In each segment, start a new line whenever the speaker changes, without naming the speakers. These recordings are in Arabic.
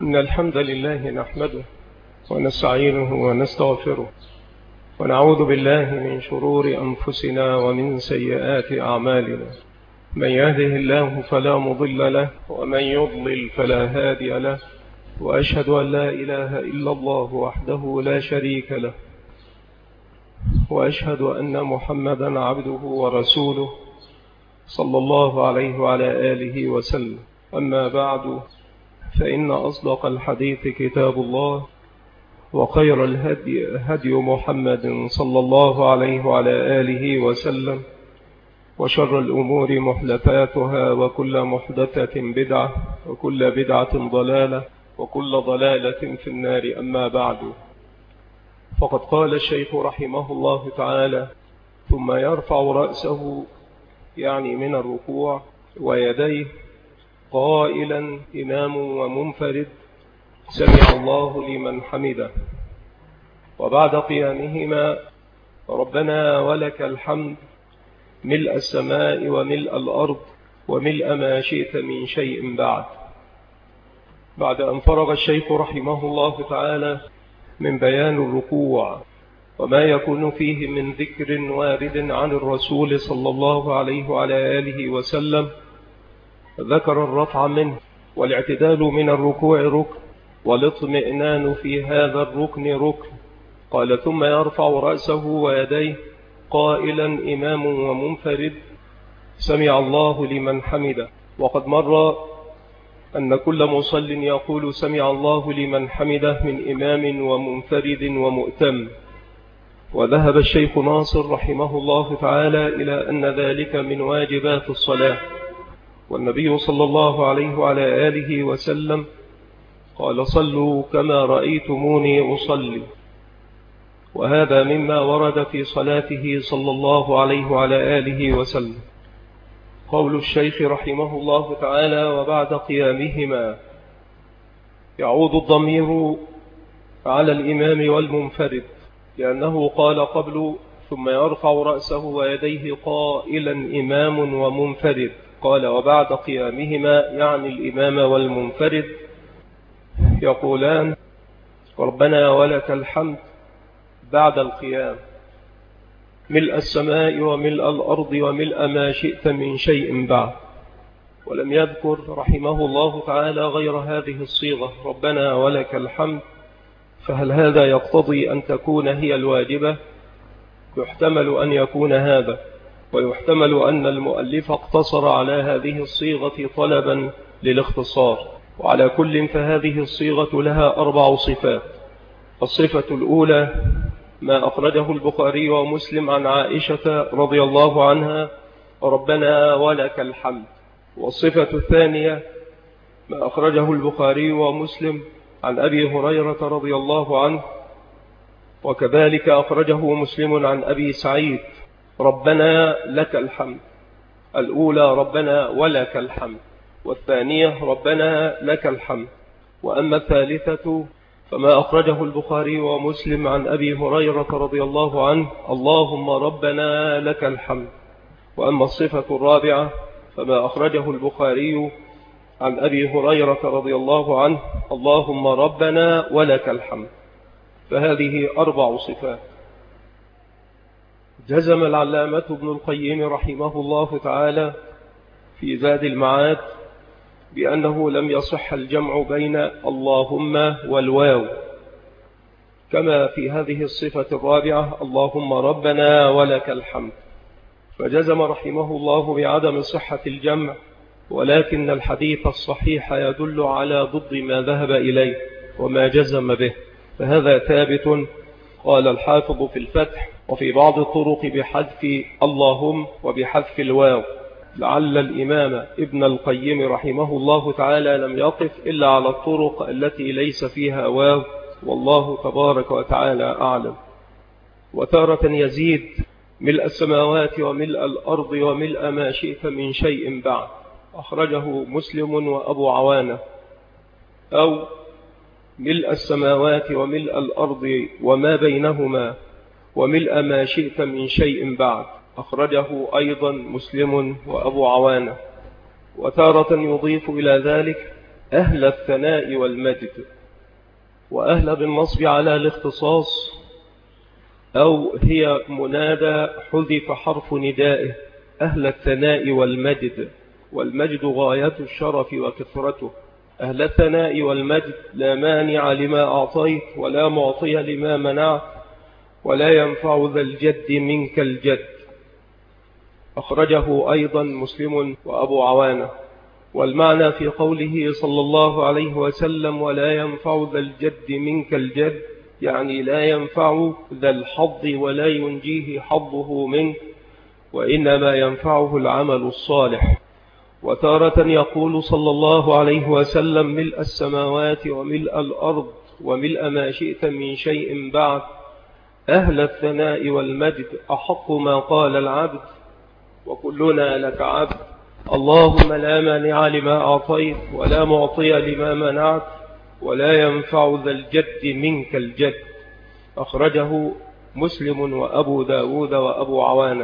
إن الحمد لله نحمده ونستعينه ونستغفره ونعوذ بالله من شرور أنفسنا ومن سيئات أعمالنا. من يهده الله فلا مضل له ومن يضلل فلا هادي له، وأشهد أن لا إله إلا الله وحده لا شريك له، وأشهد أن محمدا عبده ورسوله صلى الله عليه وعلى آله وسلم. أما بعد، فإن أصدق الحديث كتاب الله، وخير الهدي هدي محمد صلى الله عليه وعلى آله وسلم، وشر الأمور محدثاتها، وكل محدثة بدعة، وكل بدعة ضلالة، وكل ضلالة في النار. أما بعد، فقد قال الشيخ رحمه الله تعالى: ثم يرفع رأسه، يعني من الركوع، ويديه قائلا إمام ومنفرد: سمع الله لمن حمده. وبعد قيامهما: ربنا ولك الحمد ملء السماء وملء الأرض وملء ما شئت من شيء بعد. بعد أن فرغ الشيخ رحمه الله تعالى من بيان الركوع وما يكون فيه من ذكر وارد عن الرسول صلى الله عليه وعلى آله وسلم، ذكر الرفع منه والاعتدال من الركوع ركن، والاطمئنان في هذا الركن ركن. قال: ثم يرفع رأسه ويديه قائلا إمام ومنفرد: سمع الله لمن حمده. وقد مر أن كل مصل يقول سمع الله لمن حمده من إمام ومنفرد ومؤتم. وذهب الشيخ ناصر رحمه الله تعالى إلى أن ذلك من واجبات الصلاة، والنبي صلى الله عليه وعلى آله وسلم قال: صلوا كما رأيتموني أصلي. وهذا مما ورد في صلاته صلى الله عليه وعلى آله وسلم. قول الشيخ رحمه الله تعالى: وبعد قيامهما، يعود الضمير على الإمام والمنفرد، لأنه قال قبل: ثم يرفع رأسه ويديه قائلا إمام ومنفرد. قال: وبعد قيامهما، يعني الإمام والمنفرد، يقولان: ربنا ولك الحمد بعد القيام، ملء السماء وملء الأرض وملء ما شئت من شيء بعد. ولم يذكر رحمه الله تعالى غير هذه الصيغة: ربنا ولك الحمد. فهل هذا يقتضي أن تكون هي الواجبة؟ يحتمل أن يكون هذا، ويحتمل أن المؤلف اقتصر على هذه الصيغة طلبا للاختصار. وعلى كل فهذه الصيغة لها 4 صفات. الصفة الأولى ما أخرجه البخاري ومسلم عن عائشة رضي الله عنها: ربنا ولك الحمد. والصفة الثانية ما أخرجه البخاري ومسلم عن أبي هريرة رضي الله عنه، وكذلك أخرجه مسلم عن أبي سعيد: ربنا لك الحمد. الأولى ربنا ولك الحمد، والثانية ربنا لك الحمد. وأما الثالثة فما أخرجه البخاري ومسلم عن أبي هريرة رضي الله عنه: اللهم ربنا لك الحمد. وأما الصفة الرابعة فما أخرجه البخاري عن أبي هريرة رضي الله عنه: اللهم ربنا ولك الحمد. فهذه 4 صفات. جزم العلامة ابن القيم رحمه الله تعالى في زاد المعاد بأنه لم يصح الجمع بين اللهم والواو، كما في هذه الصفة الرابعة: اللهم ربنا ولك الحمد. فجزم رحمه الله بعدم صحة الجمع، ولكن الحديث الصحيح يدل على ضد ما ذهب إليه وما جزم به، فهذا ثابت. قال الحافظ في الفتح: وفي بعض الطرق بحذف اللهم وبحذف الواو، لعل الإمام ابن القيم رحمه الله تعالى لم يقف إلا على الطرق التي ليس فيها واو، والله تبارك وتعالى أعلم. وتارة يزيد: ملء السماوات وملء الأرض وملء ما شئت من شيء بعد. أخرجه مسلم وأبو عوانة. أو ملء السماوات وملء الأرض وما بينهما وملء ما شئت من شيء بعد. أخرجه أيضا مسلم وأبو عوانة. وتارة يضيف إلى ذلك: أهل الثناء والمجد، وأهل بالنصب على الاختصاص، أو هي منادى حذف حرف ندائه، أهل الثناء والمجد، والمجد غاية الشرف وكثرته. أهل الثناء والمجد لا مانع لما أعطيت ولا معطي لما منعت ولا ينفع ذا الجد منك الجد. أخرجه أيضا مسلم وأبو عوانة. والمعنى في قوله صلى الله عليه وسلم ولا ينفع ذا الجد منك الجد، يعني لا ينفع ذا الحظ ولا ينجيه حظه منك، وإنما ينفعه العمل الصالح. وتارة يقول صلى الله عليه وسلم ملء السماوات وملء الأرض وملء ما شئت من شيء بعد، أهل الثناء والمجد أحق ما قال العبد وكلنا لك عبد، اللهم لا مانع لما أعطيت ولا معطي لما منعت ولا ينفع ذا الجد منك الجد. أخرجه مسلم وأبو داود وأبو عوانة.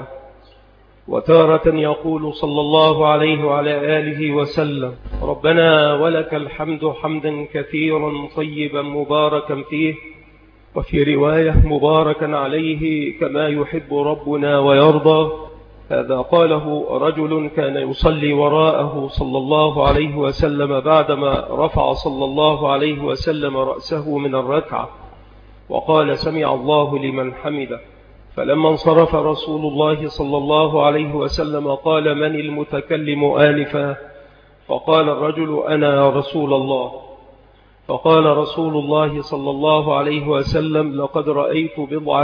وتارة يقول صلى الله عليه وعلى آله وسلم ربنا ولك الحمد حمدا كثيرا طيبا مباركا فيه، وفي رواية مباركا عليه كما يحب ربنا ويرضى. هذا قاله رجل كان يصلي وراءه صلى الله عليه وسلم بعدما رفع صلى الله عليه وسلم رأسه من الركعة وقال سمع الله لمن حمده، فلما انصرف رسول الله صلى الله عليه وسلم قال من المتكلم آنفا؟ فقال الرجل أنا يا رسول الله. فقال رسول الله صلى الله عليه وسلم لقد رأيت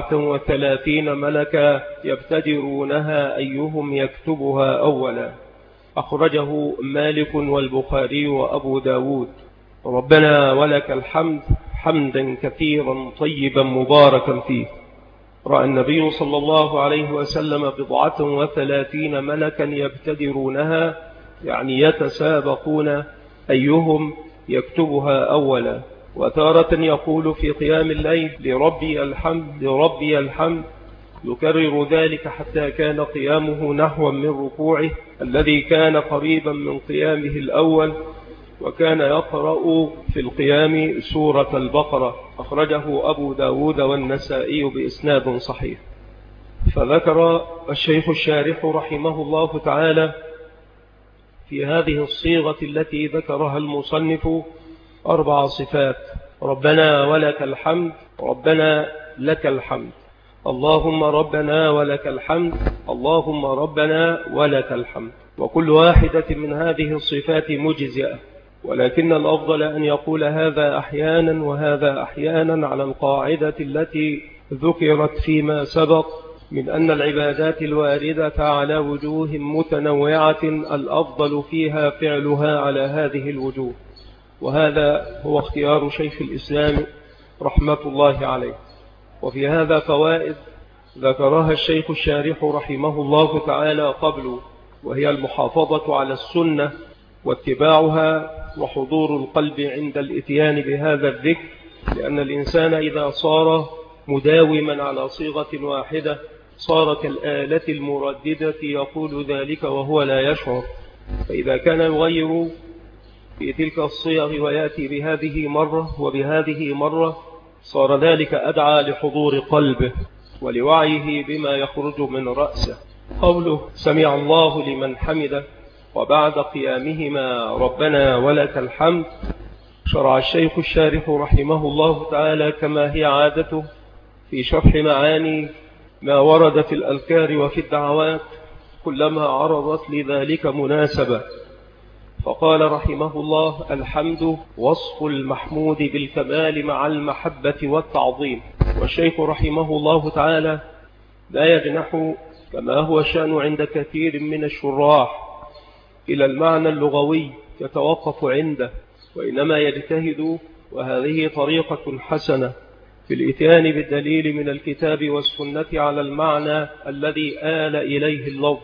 37 ملكا يبتدرونها أيهم يكتبها أولا. أخرجه مالك والبخاري وأبو داود. ربنا ولك الحمد حمدا كثيرا طيبا مباركا فيه. رأى النبي صلى الله عليه وسلم 37 ملكا يبتدرونها، يعني يتسابقون أيهم يكتبها أولا. وتارة يقول في قيام الليل لربي الحمد لربي الحمد، يكرر ذلك حتى كان قيامه نحوا من ركوعه الذي كان قريبا من قيامه الأول، وكان يقرأ في القيام سورة البقرة. أخرجه أبو داود والنسائي بإسناد صحيح. فذكر الشيخ الشارح رحمه الله تعالى في هذه الصيغة التي ذكرها المصنف 4 صفات: ربنا ولك الحمد، ربنا لك الحمد، اللهم ربنا ولك الحمد، اللهم ربنا ولك الحمد. وكل واحدة من هذه الصفات مجزئة، ولكن الأفضل أن يقول هذا أحيانا وهذا أحيانا على القاعدة التي ذكرت فيما سبق من أن العبادات الواردة على وجوه متنوعة الأفضل فيها فعلها على هذه الوجوه، وهذا هو اختيار شيخ الإسلام رحمة الله عليه. وفي هذا فوائد ذكرها الشيخ الشارح رحمه الله تعالى قبل، وهي المحافظة على السنة واتباعها وحضور القلب عند الاتيان بهذا الذكر، لأن الإنسان إذا صار مداوما على صيغة واحدة صار كالآلة المرددة يقول ذلك وهو لا يشعر. فإذا كان يغير في تلك الصيغ ويأتي بهذه مرة وبهذه مرة صار ذلك أدعى لحضور قلبه ولوعيه بما يخرج من رأسه. قوله سمع الله لمن حمده وبعد قيامهما ربنا ولك الحمد، شرع الشيخ الشارح رحمه الله تعالى كما هي عادته في شرح معاني ما ورد في الأذكار وفي الدعوات كلما عرضت لذلك مناسبة. فقال رحمه الله الحمد وصف المحمود بالكمال مع المحبة والتعظيم. والشيخ رحمه الله تعالى لا يجنح كما هو شأن عند كثير من الشراح إلى المعنى اللغوي يتوقف عنده، وإنما يجتهد، وهذه طريقة حسنة، في الإتيان بالدليل من الكتاب والسنة على المعنى الذي آل إليه اللفظ،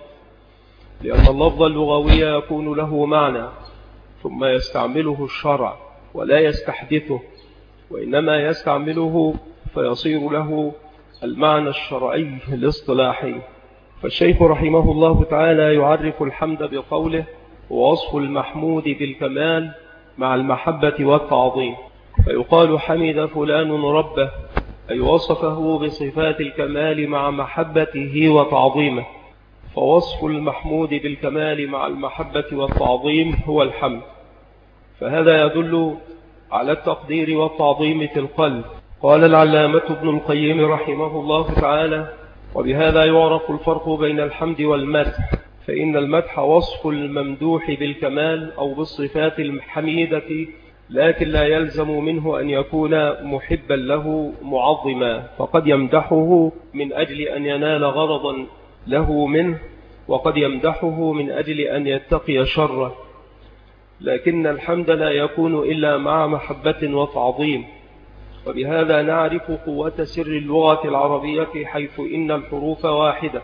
لأن اللفظ اللغوي يكون له معنى ثم يستعمله الشرع ولا يستحدثه، وإنما يستعمله فيصير له المعنى الشرعي الاصطلاحي. فالشيخ رحمه الله تعالى يعرف الحمد بقوله ووصف المحمود بالكمال مع المحبة والتعظيم، فيقال حمد فلان ربه، أي وصفه بصفات الكمال مع محبته وتعظيمه. فوصف المحمود بالكمال مع المحبة والتعظيم هو الحمد، فهذا يدل على التقدير والتعظيم في القلب. قال العلامة ابن القيم رحمه الله تعالى: وبهذا يعرف الفرق بين الحمد والمدح، فإن المدح وصف الممدوح بالكمال أو بالصفات الحميدة، لكن لا يلزم منه أن يكون محبا له معظما، فقد يمدحه من أجل أن ينال غرضا له منه، وقد يمدحه من أجل أن يتقي شره. لكن الحمد لا يكون إلا مع محبة وتعظيم. وبهذا نعرف قوة سر اللغة العربية، حيث إن الحروف واحدة،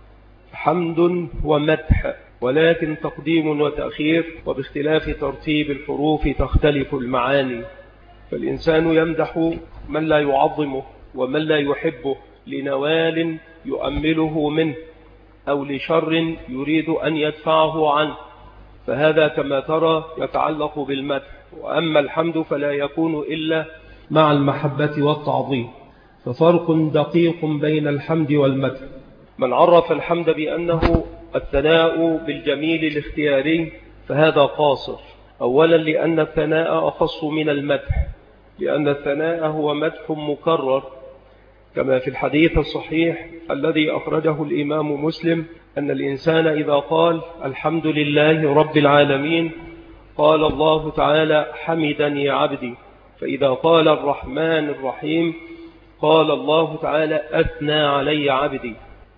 حمد ومدح، ولكن تقديم وتأخير، وباختلاف ترتيب الحروف تختلف المعاني. فالإنسان يمدح من لا يعظمه ومن لا يحبه لنوال يؤمله منه أو لشر يريد أن يدفعه عنه، فهذا كما ترى يتعلق بالمدح. وأما الحمد فلا يكون إلا مع المحبة والتعظيم، ففرق دقيق بين الحمد والمدح. من عرف الحمد بأنه الثناء بالجميل الاختياري فهذا قاصر، أولا لأن الثناء أخص من المدح، لأن الثناء هو مدح مكرر، كما في الحديث الصحيح الذي أخرجه الإمام مسلم أن الإنسان إذا قال الحمد لله رب العالمين قال الله تعالى حمدني عبدي، فإذا قال الرحمن الرحيم قال الله تعالى أثنى علي عبدي.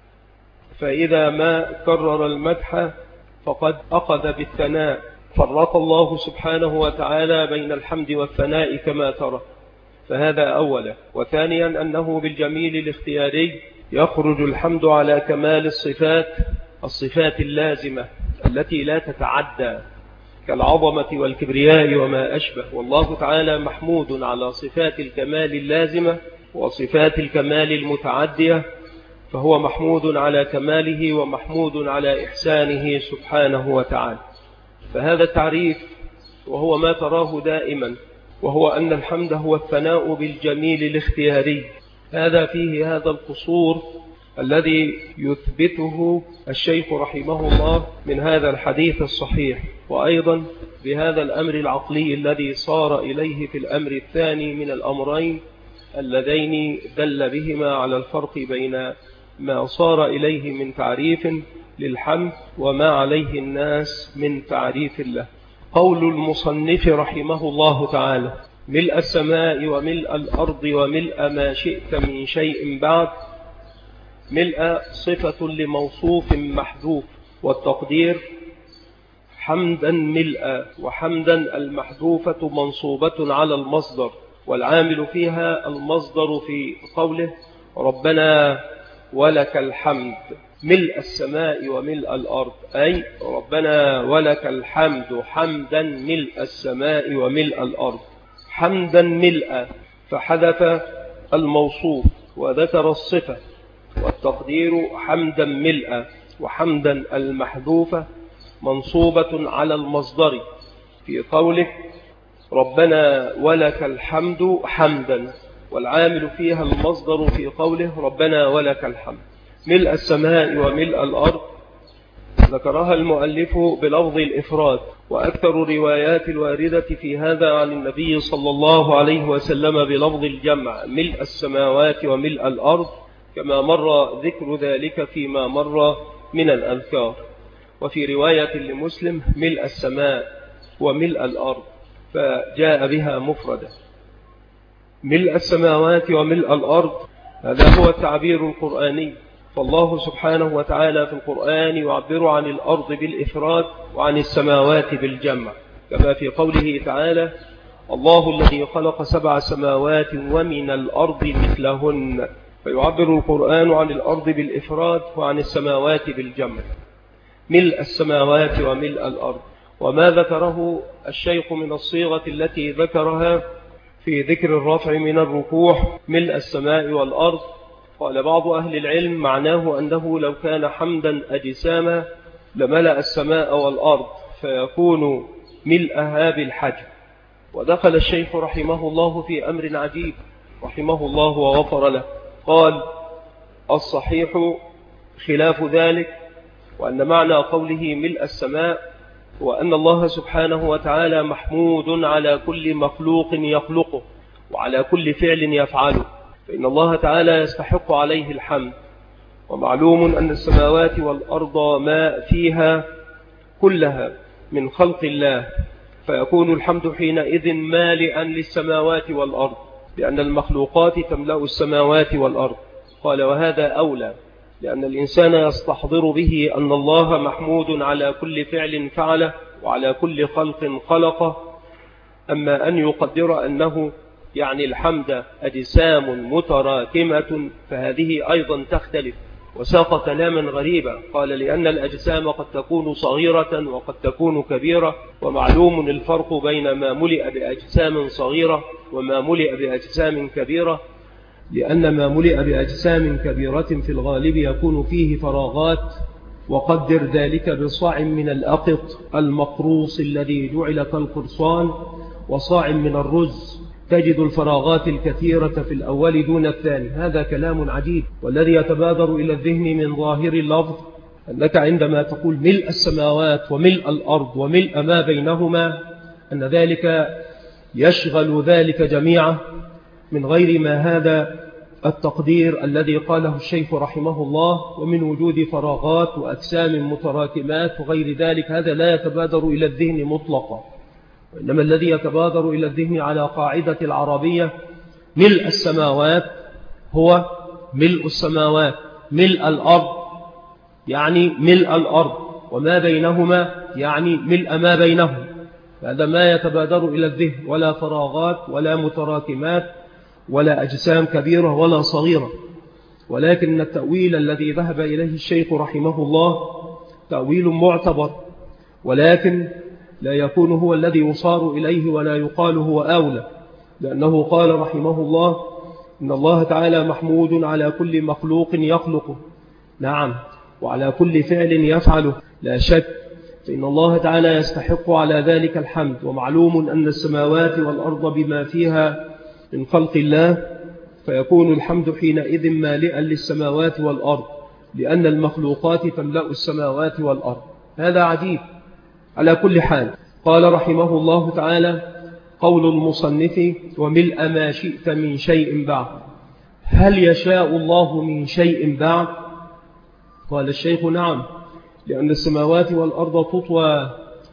فإذا ما كرر المدح فقد أخذ بالثناء، فرق الله سبحانه وتعالى بين الحمد والثناء كما ترى، فهذا أولا. وثانيا أنه بالجميل الاختياري يخرج الحمد على كمال الصفات اللازمة التي لا تتعدى، كالعظمة والكبرياء وما أشبه. والله تعالى محمود على صفات الكمال اللازمة وصفات الكمال المتعدية، فهو محمود على كماله ومحمود على إحسانه سبحانه وتعالى. فهذا التعريف وهو ما تراه دائما، وهو أن الحمد هو الثناء بالجميل الاختياري. هذا فيه هذا القصور الذي يثبته الشيخ رحمه الله من هذا الحديث الصحيح، وأيضا بهذا الأمر العقلي الذي صار إليه في الأمر الثاني من الأمرين اللذين دل بهما على الفرق بين ما صار إليه من تعريف للحمد وما عليه الناس من تعريف له. قول المصنف رحمه الله تعالى: ملء السماء وملء الأرض وملء ما شئت من شيء بعد. ملء صفة لموصوف محذوف، والتقدير حمدا ملء، وحمدا المحذوفة منصوبة على المصدر، والعامل فيها المصدر في قوله ربنا ولك الحمد. ملء السماء وملء الأرض، أي ربنا ولك الحمد حمدا ملء السماء وملء الأرض. حمدا ملء، فحذف الموصوف وذكر الصفة، والتقدير حمدا ملء، وحمدا المحذوفة منصوبة على المصدر في قوله ربنا ولك الحمد حمدا، والعامل فيها المصدر في قوله ربنا ولك الحمد. ملء السماء وملء الأرض ذكرها المؤلف بلفظ الإفراد، وأكثر الروايات الواردة في هذا عن النبي صلى الله عليه وسلم بلفظ الجمع، ملء السماوات وملء الأرض، كما مر ذكر ذلك فيما مر من الأذكار. وفي رواية لمسلم ملء السماء وملء الأرض، فجاء بها مفردة. ملء السماوات وملء الأرض هذا هو التعبير القرآني، فالله سبحانه وتعالى في القرآن يعبر عن الأرض بالإفراد وعن السماوات بالجمع، كما في قوله تعالى الله الذي خلق 7 سماوات ومن الأرض مثلهن، فيعبر القرآن عن الأرض بالإفراد وعن السماوات بالجمع. ملء السماوات وملء الأرض. وما ذكره الشيخ من الصيغة التي ذكرها في ذكر الرفع من الركوع ملء السماء والأرض، قال بعض أهل العلم معناه أنه لو كان حمدا أجساما لملأ السماء والأرض، فيكون ملءها بالحجم، ودخل الشيخ رحمه الله في أمر عجيب رحمه الله وغفر له. قال: الصحيح خلاف ذلك، وأن معنى قوله ملء السماء هو أن الله سبحانه وتعالى محمود على كل مخلوق يخلقه وعلى كل فعل يفعله، فإن الله تعالى يستحق عليه الحمد. ومعلوم أن السماوات والأرض ما فيها كلها من خلق الله، فيكون الحمد حينئذ مالئا للسماوات والأرض، لأن المخلوقات تملأ السماوات والأرض. قال: وهذا أولى، لأن الإنسان يستحضر به أن الله محمود على كل فعل فعله وعلى كل خلق خلقه. أما أن يقدر أنه يعني الحمد أجسام متراكمة فهذه أيضا تختلف، وساق كلاما غريبا. قال: لأن الأجسام قد تكون صغيرة وقد تكون كبيرة، ومعلوم الفرق بين ما ملئ بأجسام صغيرة وما ملئ بأجسام كبيرة، لأن ما ملئ بأجسام كبيرة في الغالب يكون فيه فراغات، وقدر ذلك بصاع من الأقط المقروص الذي جعل كالقرصان وصاع من الرز، تجد الفراغات الكثيرة في الأول دون الثاني. هذا كلام عجيب، والذي يتبادر إلى الذهن من ظاهر اللفظ أنك عندما تقول ملء السماوات وملء الأرض وملء ما بينهما أن ذلك يشغل ذلك جميعا من غير ما هذا التقدير الذي قاله الشيخ رحمه الله، ومن وجود فراغات وأجسام متراكمات وغير ذلك. هذا لا يتبادر إلى الذهن مطلقا، وإنما الذي يتبادر إلى الذهن على قاعدة العربية ملء السماوات هو ملء السماوات، ملء الأرض يعني ملء الأرض، وما بينهما يعني ملء ما بينهم. هذا ما يتبادر إلى الذهن، ولا فراغات ولا متراكمات ولا أجسام كبيرة ولا صغيرة. ولكن التأويل الذي ذهب إليه الشيخ رحمه الله تأويل معتبر، ولكن لا يكون هو الذي يصار إليه ولا يقال هو أولى، لأنه قال رحمه الله: إن الله تعالى محمود على كل مخلوق يخلقه، نعم، وعلى كل فعل يفعله لا شك، فإن الله تعالى يستحق على ذلك الحمد. ومعلوم أن السماوات والأرض بما فيها من خلق الله، فيكون الحمد حينئذ مالئا للسماوات والأرض، لأن المخلوقات تملأ السماوات والأرض. هذا عجيب. على كل حال، قال رحمه الله تعالى: قول المصنف: وملء ما شئت من شيء بعد. هل يشاء الله من شيء بعد؟ قال الشيخ: نعم، لأن السماوات والأرض تطوى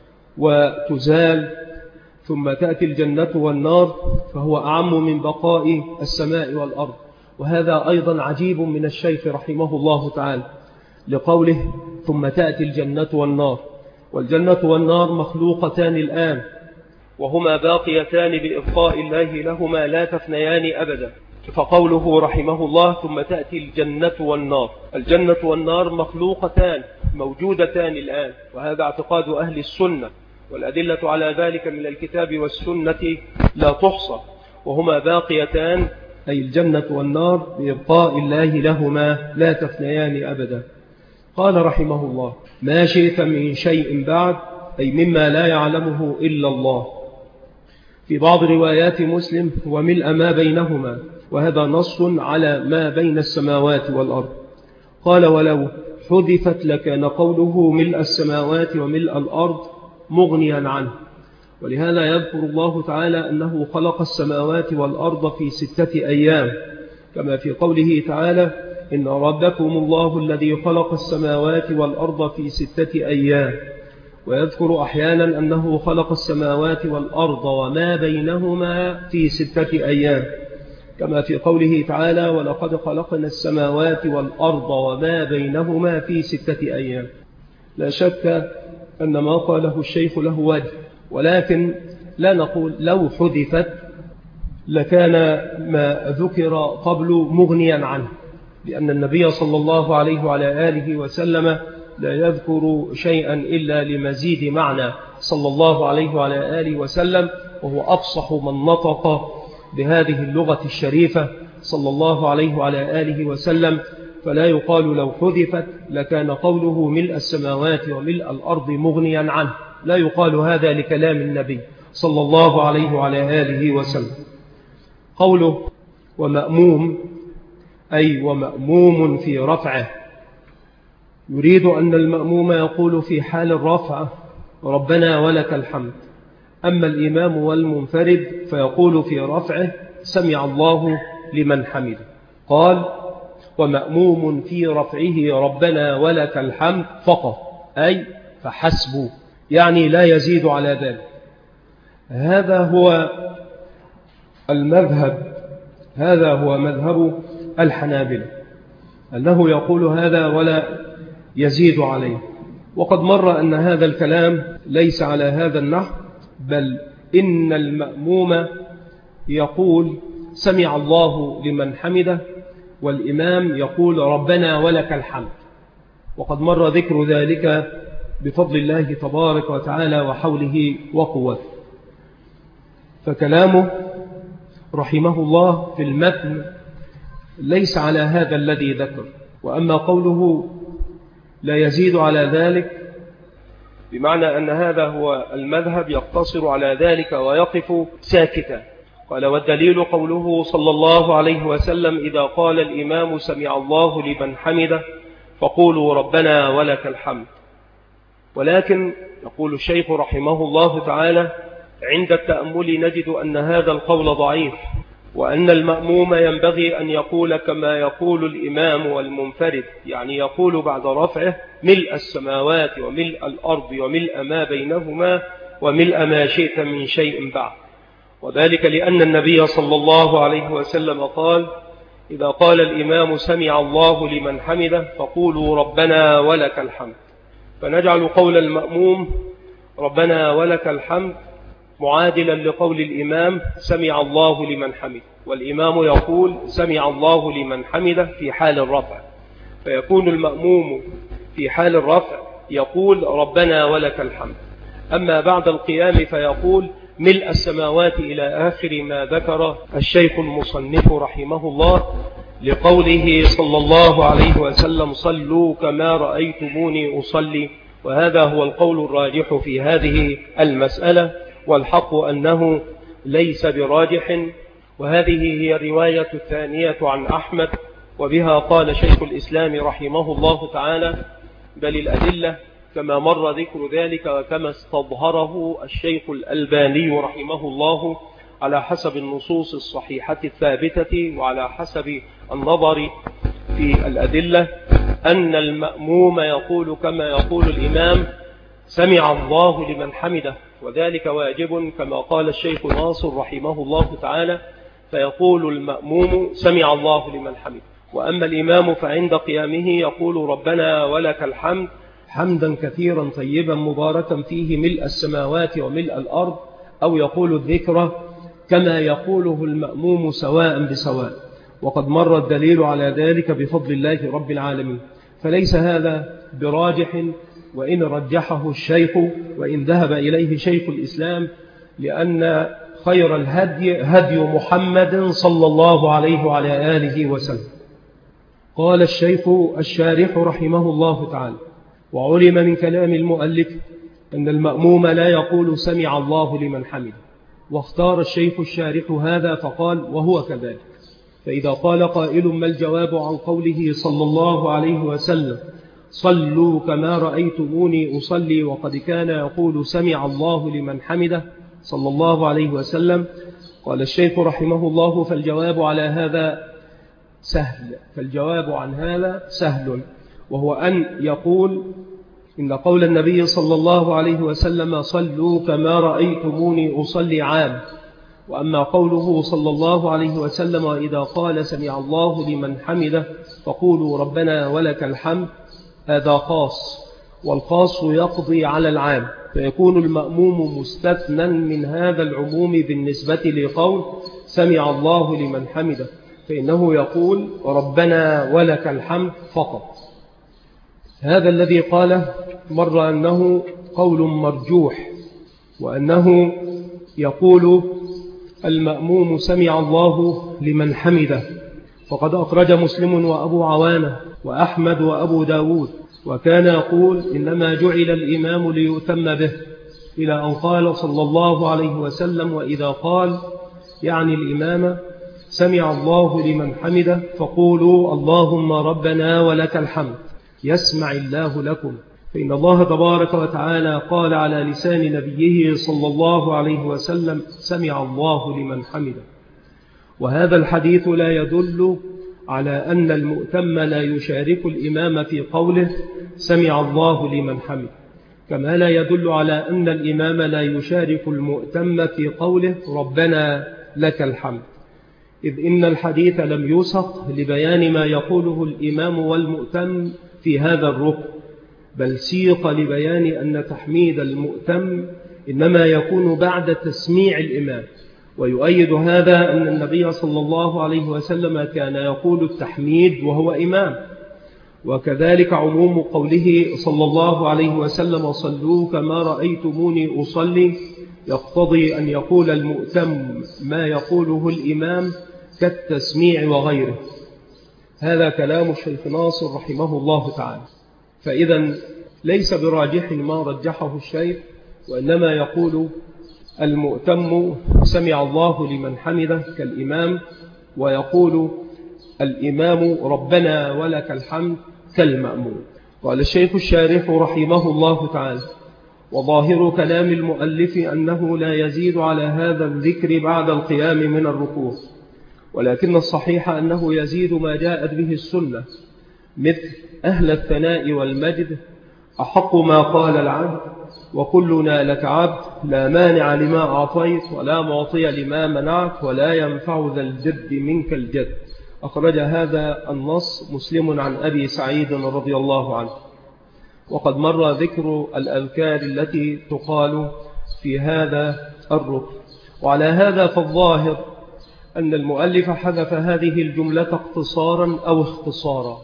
وتزال ثم تأتي الجنة والنار، فهو أعم من بقاء السماء والأرض. وهذا أيضا عجيب من الشيخ رحمه الله تعالى، لقوله ثم تأتي الجنة والنار. والجنة والنار مخلوقتان الآن، وهما باقيتان بإبقاء الله لهما لا تفنيان أبدا. فقوله رحمه الله ثم تأتي الجنة والنار، الجنة والنار مخلوقتان موجودتان الآن، وهذا اعتقاد أهل السنة، والأدلة على ذلك من الكتاب والسنة لا تحصى، وهما باقيتان أي الجنة والنار بإبقاء الله لهما لا تفنيان أبدا. قال رحمه الله: ما شئت من شيء بعد، أي مما لا يعلمه إلا الله. في بعض روايات مسلم: وملء ما بينهما، وهذا نص على ما بين السماوات والأرض. قال: ولو حذفت لكان قوله ملء السماوات وملء الأرض مغنيا عنه. ولهذا يذكر الله تعالى أنه خلق السماوات والأرض في 6 أيام، كما في قوله تعالى: إن ربكم الله الذي خلق السماوات والأرض في 6 أيام. ويذكر أحيانا أنه خلق السماوات والأرض وما بينهما في 6 أيام، كما في قوله تعالى: ولقد خلقنا السماوات والأرض وما بينهما في 6 أيام. لا شك أن ما قاله الشيخ له وجه، ولكن لا نقول لو حذفت لكان ما ذكر قبل مغنيا عنه، لأن النبي صلى الله عليه وعلى آله وسلم لا يذكر شيئا إلا لمزيد معنى صلى الله عليه وعلى آله وسلم، وهو أفصح من نطق بهذه اللغة الشريفة صلى الله عليه وعلى آله وسلم. فلا يقال لو حذفت لكان قوله ملء السماوات وملء الأرض مغنيا عنه، لا يقال هذا لكلام النبي، صلى الله عليه وعلى آله وسلم. قوله ومأموم أي ومأموم في رفعه، يريد أن المأموم يقول في حال الرفع ربنا ولك الحمد، أما الإمام والمنفرد فيقول في رفعه سمع الله لمن حمده. قال ومأموم في رفعه ربنا ولك الحمد فقط، أي فحسبه، يعني لا يزيد على ذلك. هذا هو مذهب الحنابلة، أنه يقول هذا ولا يزيد عليه. وقد مر أن هذا الكلام ليس على هذا النحو، بل إن المأموم يقول سمع الله لمن حمده، والإمام يقول ربنا ولك الحمد. وقد مر ذكر ذلك بفضل الله تبارك وتعالى وحوله وقوته. فكلامه رحمه الله في المتن ليس على هذا الذي ذكر. وأما قوله لا يزيد على ذلك، بمعنى أن هذا هو المذهب يقتصر على ذلك ويقف ساكتا. قال والدليل قوله صلى الله عليه وسلم إذا قال الإمام سمع الله لمن حمده فقولوا ربنا ولك الحمد. ولكن يقول الشيخ رحمه الله تعالى عند التأمل نجد أن هذا القول ضعيف، وأن المأموم ينبغي أن يقول كما يقول الإمام والمنفرد، يعني يقول بعد رفعه ملء السماوات وملء الأرض وملء ما بينهما وملء ما شئت من شيء بعد. وذلك لأن النبي صلى الله عليه وسلم قال إذا قال الإمام سمع الله لمن حمده فقولوا ربنا ولك الحمد. فنجعل قول المأموم ربنا ولك الحمد معادلا لقول الإمام سمع الله لمن حمده، والإمام يقول سمع الله لمن حمده في حال الرفع، فيكون المأموم في حال الرفع يقول ربنا ولك الحمد. أما بعد القيام فيقول ملء السماوات إلى آخر ما ذكر الشيخ المصنف رحمه الله لقوله صلى الله عليه وسلم صلوا كما رأيتموني أصلي. وهذا هو القول الراجح في هذه المسألة، والحق أنه ليس براجح. وهذه هي الرواية الثانية عن أحمد، وبها قال شيخ الإسلام رحمه الله تعالى بل الأدلة كما مر ذكر ذلك وكما استظهره الشيخ الألباني رحمه الله على حسب النصوص الصحيحة الثابتة وعلى حسب النظر في الأدلة، أن المأموم يقول كما يقول الإمام سمع الله لمن حمده، وذلك واجب كما قال الشيخ ناصر رحمه الله تعالى فيقول المأموم سمع الله لمن حمده. وأما الإمام فعند قيامه يقول ربنا ولك الحمد حمدا كثيرا طيبا مباركا فيه ملء السماوات وملء الأرض، أو يقول الذكر كما يقوله المأموم سواء بسواء. وقد مر الدليل على ذلك بفضل الله رب العالمين، فليس هذا براجح وإن رجحه الشيخ وإن ذهب إليه شيخ الإسلام، لأن خير الهدي هدي محمد صلى الله عليه وعلى آله وسلم. قال الشيخ الشارح رحمه الله تعالى وعلم من كلام المؤلف أن المأموم لا يقول سمع الله لمن حمده، واختار الشيخ الشارح هذا فقال وهو كذلك. فإذا قال قائل ما الجواب عن قوله صلى الله عليه وسلم صلوا كما رأيتموني أصلي وقد كان يقول سمع الله لمن حمده صلى الله عليه وسلم؟ قال الشيخ رحمه الله فالجواب عن هذا سهل، وهو أن يقول إن قول النبي صلى الله عليه وسلم صلوا كما رأيتموني أصلي عام، وأما قوله صلى الله عليه وسلم إذا قال سمع الله لمن حمده فقولوا ربنا ولك الحمد هذا خاص، والخاص يقضي على العام، فيكون المأموم مستثنى من هذا العموم بالنسبة لقول سمع الله لمن حمده، فإنه يقول ربنا ولك الحمد فقط. هذا الذي قاله مر أنه قول مرجوح، وأنه يقول المأموم سمع الله لمن حمده، فقد أخرج مسلم وأبو عوانة وأحمد وأبو داود، وكان يقول إنما جعل الإمام ليؤتم به، إلى أن قال صلى الله عليه وسلم: وإذا قال يعني الإمام سمع الله لمن حمده فقولوا اللهم ربنا ولك الحمد يسمع الله لكم، فإن الله تبارك وتعالى قال على لسان نبيه صلى الله عليه وسلم: سمع الله لمن حمده. وهذا الحديث لا يدل على أن المؤتم لا يشارك الإمام في قوله سمع الله لمن حمده، كما لا يدل على أن الإمام لا يشارك المؤتم في قوله ربنا لك الحمد، إذ إن الحديث لم يسق لبيان ما يقوله الإمام والمؤتم في هذا الركن، بل سيق لبيان أن تحميد المؤتم إنما يكون بعد تسميع الإمام. ويؤيد هذا أن النبي صلى الله عليه وسلم كان يقول التحميد وهو إمام، وكذلك عموم قوله صلى الله عليه وسلم صلوا كما رأيتموني أصلي يقتضي أن يقول المؤتم ما يقوله الإمام كالتسميع وغيره. هذا كلام الشيخ ناصر رحمه الله تعالى. فإذا ليس براجح ما رجحه الشيخ، وإنما يقول المؤتم سمع الله لمن حمده كالإمام، ويقول الإمام ربنا ولك الحمد كالمأمون. قال الشيخ الشارح رحمه الله تعالى: وظاهر كلام المؤلف أنه لا يزيد على هذا الذكر بعد القيام من الركوع، ولكن الصحيح أنه يزيد ما جاءت به السنة، مثل أهل الثناء والمجد أحق ما قال العبد وكلنا لك عبد لا مانع لما أعطيت ولا معطي لما منعت ولا ينفع ذا الجد منك الجد. أخرج هذا النص مسلم عن أبي سعيد رضي الله عنه. وقد مر ذكر الأذكار التي تقال في هذا الركن. وعلى هذا فالظاهر أن المؤلف حذف هذه الجملة اقتصارا أو اختصارا،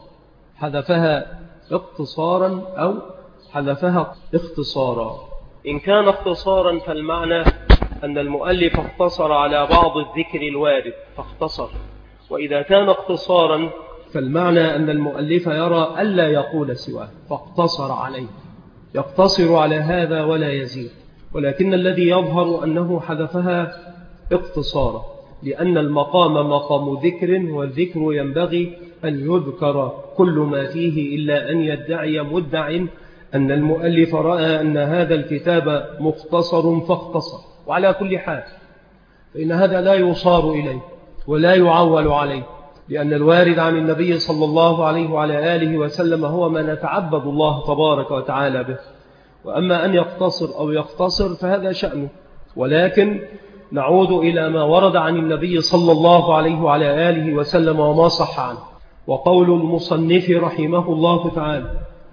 حذفها اقتصارا أو حذفها اختصارا. إن كان اختصارا فالمعنى أن المؤلف اقتصر على بعض الذكر الوارد فاختصر، وإذا كان اختصارا فالمعنى أن المؤلف يرى ألا يقول سواه فاقتصر عليه، يقتصر على هذا ولا يزيد. ولكن الذي يظهر أنه حذفها اقتصارا، لأن المقام مقام ذكر، والذكر ينبغي أن يذكر كل ما فيه، إلا أن يدعي مدع أن المؤلف رأى أن هذا الكتاب مختصر فاختصر. وعلى كل حال فإن هذا لا يصار إليه ولا يعول عليه، لأن الوارد عن النبي صلى الله عليه وعلى آله وسلم هو ما نتعبد الله تبارك وتعالى به. وأما أن يقتصر أو يختصر فهذا شأنه، ولكن نعود إلى ما ورد عن النبي صلى الله عليه وعلى آله وسلم وما صح عنه. وقول المصنف رحمه الله تعالى: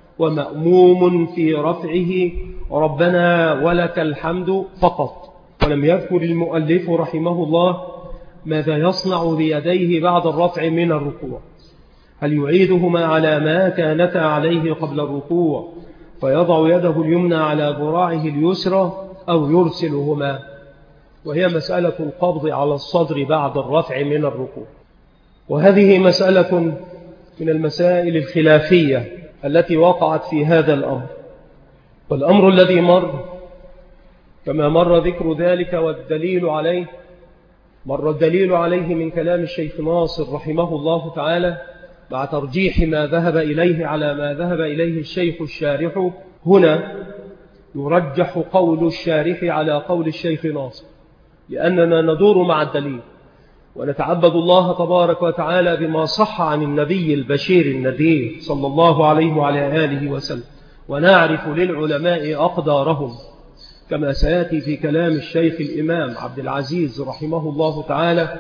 ومأموم في رفعه ربنا ولك الحمد فقط، ولم يذكر المؤلف رحمه الله ماذا يصنع بيديه بعد الرفع من الركوع، هل يعيدهما على ما كانتا عليه قبل الركوع فيضع يده اليمنى على ذراعه اليسرى أو يرسلهما، وهي مسألة القبض على الصدر بعد الرفع من الركوع. وهذه مسألة من المسائل الخلافية التي وقعت في هذا الأمر. والأمر الذي مر كما مر ذكر ذلك والدليل عليه، مر الدليل عليه من كلام الشيخ ناصر رحمه الله تعالى مع ترجيح ما ذهب إليه على ما ذهب إليه الشيخ الشارح. هنا يرجح قول الشارح على قول الشيخ ناصر، لأننا ندور مع الدليل ونتعبد الله تبارك وتعالى بما صح عن النبي البشير النذير صلى الله عليه وعلى آله وسلم، ونعرف للعلماء أقدارهم كما سيأتي في كلام الشيخ الإمام عبد العزيز رحمه الله تعالى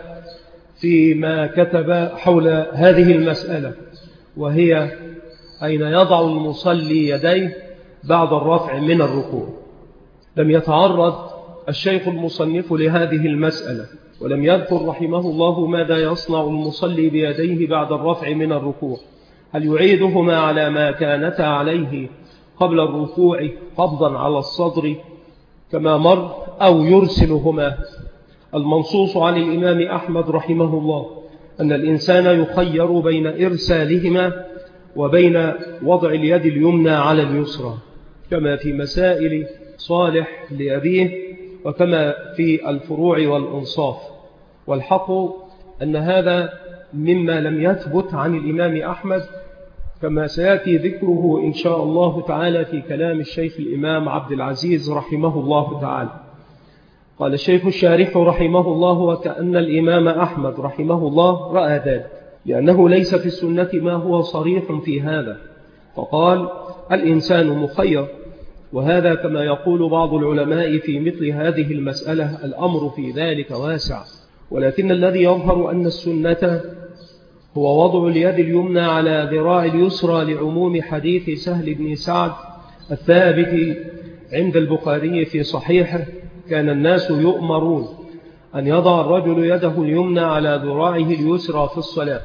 فيما كتب حول هذه المسألة، وهي أين يضع المصلي يديه بعد الرفع من الركوع. لم يتعرض الشيخ المصنف لهذه المسألة، ولم يذكر رحمه الله ماذا يصنع المصلي بيديه بعد الرفع من الركوع، هل يعيدهما على ما كانتا عليه قبل الركوع قبضا على الصدر كما مر أو يرسلهما. المنصوص عن الإمام أحمد رحمه الله أن الإنسان يخير بين إرسالهما وبين وضع اليد اليمنى على اليسرى، كما في مسائل صالح لأبيه، وكما في الفروع والأنصاف. والحق أن هذا مما لم يثبت عن الإمام أحمد، كما سيأتي ذكره إن شاء الله تعالى في كلام الشيخ الإمام عبد العزيز رحمه الله تعالى. قال الشيخ الشارح رحمه الله: وكأن الإمام أحمد رحمه الله رأى ذلك، لأنه ليس في السنة ما هو صريح في هذا، فقال: الإنسان مخير. وهذا كما يقول بعض العلماء في مثل هذه المسألة الأمر في ذلك واسع، ولكن الذي يظهر أن السنة هو وضع اليد اليمنى على ذراع اليسرى لعموم حديث سهل بن سعد الثابت عند البخاري في صحيحه: كان الناس يؤمرون أن يضع الرجل يده اليمنى على ذراعه اليسرى في الصلاة.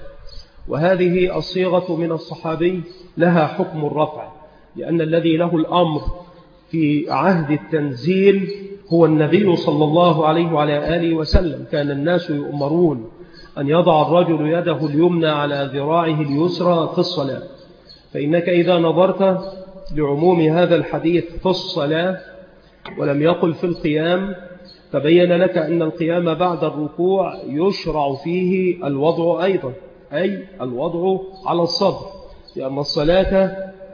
وهذه الصيغة من الصحابي لها حكم الرفع، لأن الذي له الأمر في عهد التنزيل هو النبي صلى الله عليه وعلى آله وسلم. كان الناس يؤمرون أن يضع الرجل يده اليمنى على ذراعه اليسرى في الصلاة. فإنك إذا نظرت لعموم هذا الحديث في الصلاة ولم يقل في القيام، تبين لك أن القيام بعد الركوع يشرع فيه الوضع أيضا، أي الوضع على الصدر، لأن الصلاة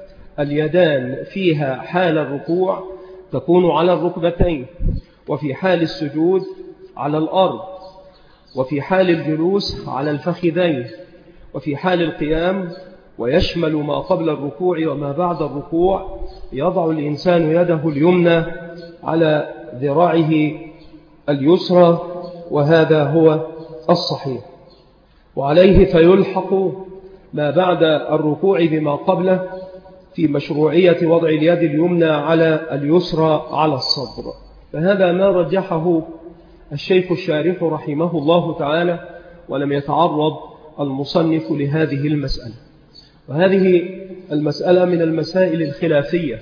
اليدان فيها حال الركوع تكون على الركبتين، وفي حال السجود على الأرض، وفي حال الجلوس على الفخذين، وفي حال القيام ويشمل ما قبل الركوع وما بعد الركوع يضع الإنسان يده اليمنى على ذراعه اليسرى، وهذا هو الصحيح. وعليه فيلحق ما بعد الركوع بما قبله في مشروعية وضع اليد اليمنى على اليسرى على الصدر. فهذا ما رجحه الشيخ الشارح رحمه الله تعالى، ولم يتعرض المصنف لهذه المسألة. وهذه المسألة من المسائل الخلافية،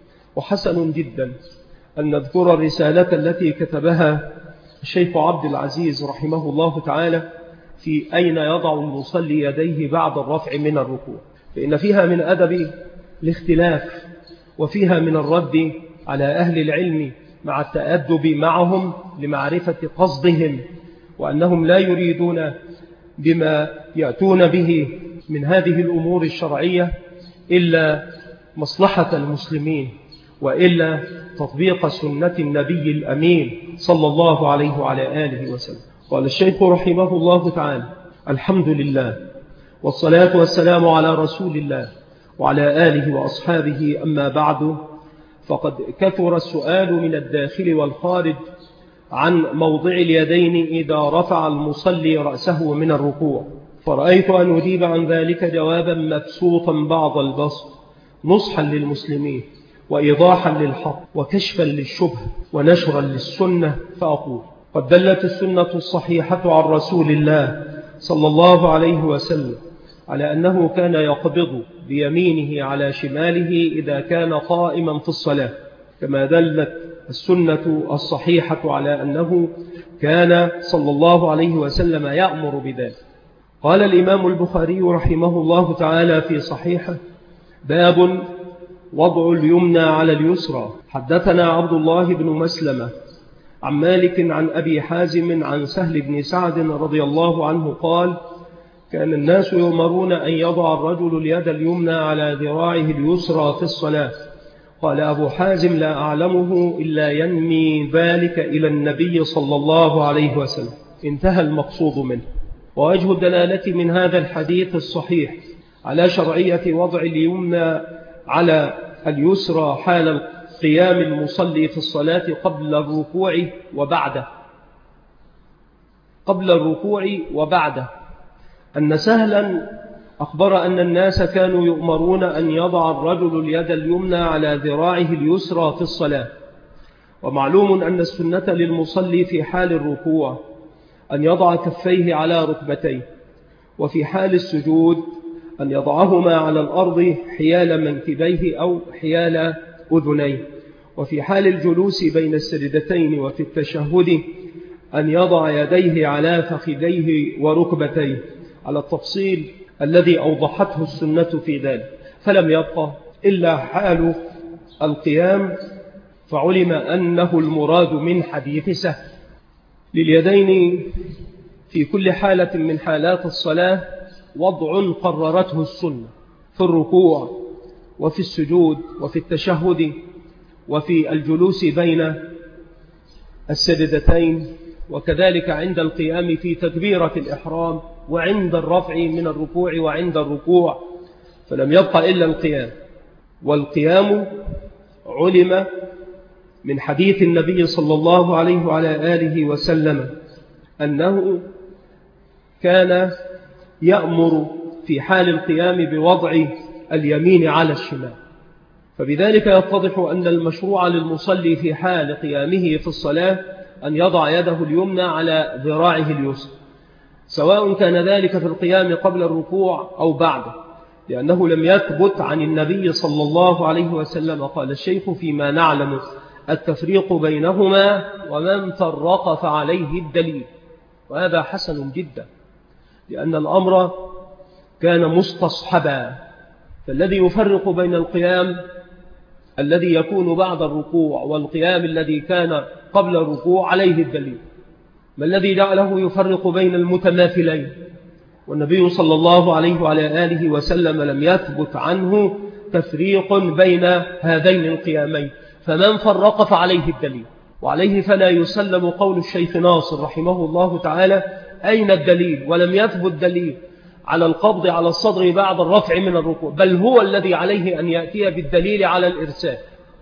وحسن جدا أن نذكر الرسالة التي كتبها الشيخ عبد العزيز رحمه الله تعالى في أين يضع المصلي يديه بعد الرفع من الركوع، فإن فيها من أدب الاختلاف، وفيها من الرد على أهل العلم مع التأدب معهم لمعرفة قصدهم، وأنهم لا يريدون بما يأتون به من هذه الأمور الشرعية إلا مصلحة المسلمين، وإلا تطبيق سنة النبي الأمين صلى الله عليه وعلى آله وسلم. قال الشيخ رحمه الله تعالى: الحمد لله والصلاة والسلام على رسول الله وعلى آله وأصحابه، أما بعد، فقد كثر السؤال من الداخل والخارج عن موضع اليدين إذا رفع المصلي رأسه من الركوع، فرأيت أن أجيب عن ذلك جوابا مبسوطا بعض البسط، نصحا للمسلمين وإيضاحا للحق وكشفا للشبه ونشرا للسنة، فأقول: قد دلت السنة الصحيحة عن رسول الله صلى الله عليه وسلم على أنه كان يقبض بيمينه على شماله إذا كان قائما في الصلاة، كما دلت السنة الصحيحة على أنه كان صلى الله عليه وسلم يأمر بذلك. قال الإمام البخاري رحمه الله تعالى في صحيحه: باب وضع اليمنى على اليسرى. حدثنا عبد الله بن مسلمة عن مالك عن أبي حازم عن سهل بن سعد رضي الله عنه قال: كان الناس يؤمرون أن يضع الرجل اليد اليمنى على ذراعه اليسرى في الصلاة. قال أبو حازم: لا أعلمه إلا ينمي ذلك إلى النبي صلى الله عليه وسلم. انتهى المقصود منه. ووجه الدلالة من هذا الحديث الصحيح على شرعية وضع اليمنى على اليسرى حال قيام المصلي في الصلاة قبل الركوع وبعده أن سهلا أخبر أن الناس كانوا يؤمرون أن يضع الرجل اليد اليمنى على ذراعه اليسرى في الصلاة. ومعلوم أن السنة للمصلي في حال الركوع أن يضع كفيه على ركبتيه، وفي حال السجود أن يضعهما على الأرض حيال منكبيه أو حيال أذنيه، وفي حال الجلوس بين السجدتين وفي التشهد أن يضع يديه على فخذيه وركبتيه، على التفصيل الذي أوضحته السنة في ذلك. فلم يبقى إلا حال القيام فعلم أنه المراد من حديث سهل. لليدين في كل حالة من حالات الصلاة وضع قررته السنة في الركوع وفي السجود وفي التشهد وفي الجلوس بين السجدتين، وكذلك عند القيام في تكبيرة الإحرام وعند الرفع من الركوع وعند الركوع، فلم يبق إلا القيام. والقيام علم من حديث النبي صلى الله عليه وعلى آله وسلم أنه كان يأمر في حال القيام بوضع اليمين على الشمال، فبذلك يتضح أن المشروع للمصلي في حال قيامه في الصلاة أن يضع يده اليمنى على ذراعه اليسرى، سواء كان ذلك في القيام قبل الركوع أو بعده، لأنه لم يثبت عن النبي صلى الله عليه وسلم. قال الشيخ فيما نعلم التفريق بينهما، ومن فرق فعليه الدليل، وهذا حسن جدا، لأن الأمر كان مستصحبا، فالذي يفرق بين القيام الذي يكون بعد الركوع والقيام الذي كان قبل الركوع عليه الدليل. ما الذي جعله يفرق بين المتماثلين؟ والنبي صلى الله عليه وعلى آله وسلم لم يثبت عنه تفريق بين هذين القيامين، فمن فرق فعليه الدليل. وعليه فلا يسلم قول الشيخ ناصر رحمه الله تعالى أين الدليل؟ ولم يثبت دليل على القبض على الصدر بعد الرفع من الركوع، بل هو الذي عليه أن يأتي بالدليل على الإرسال،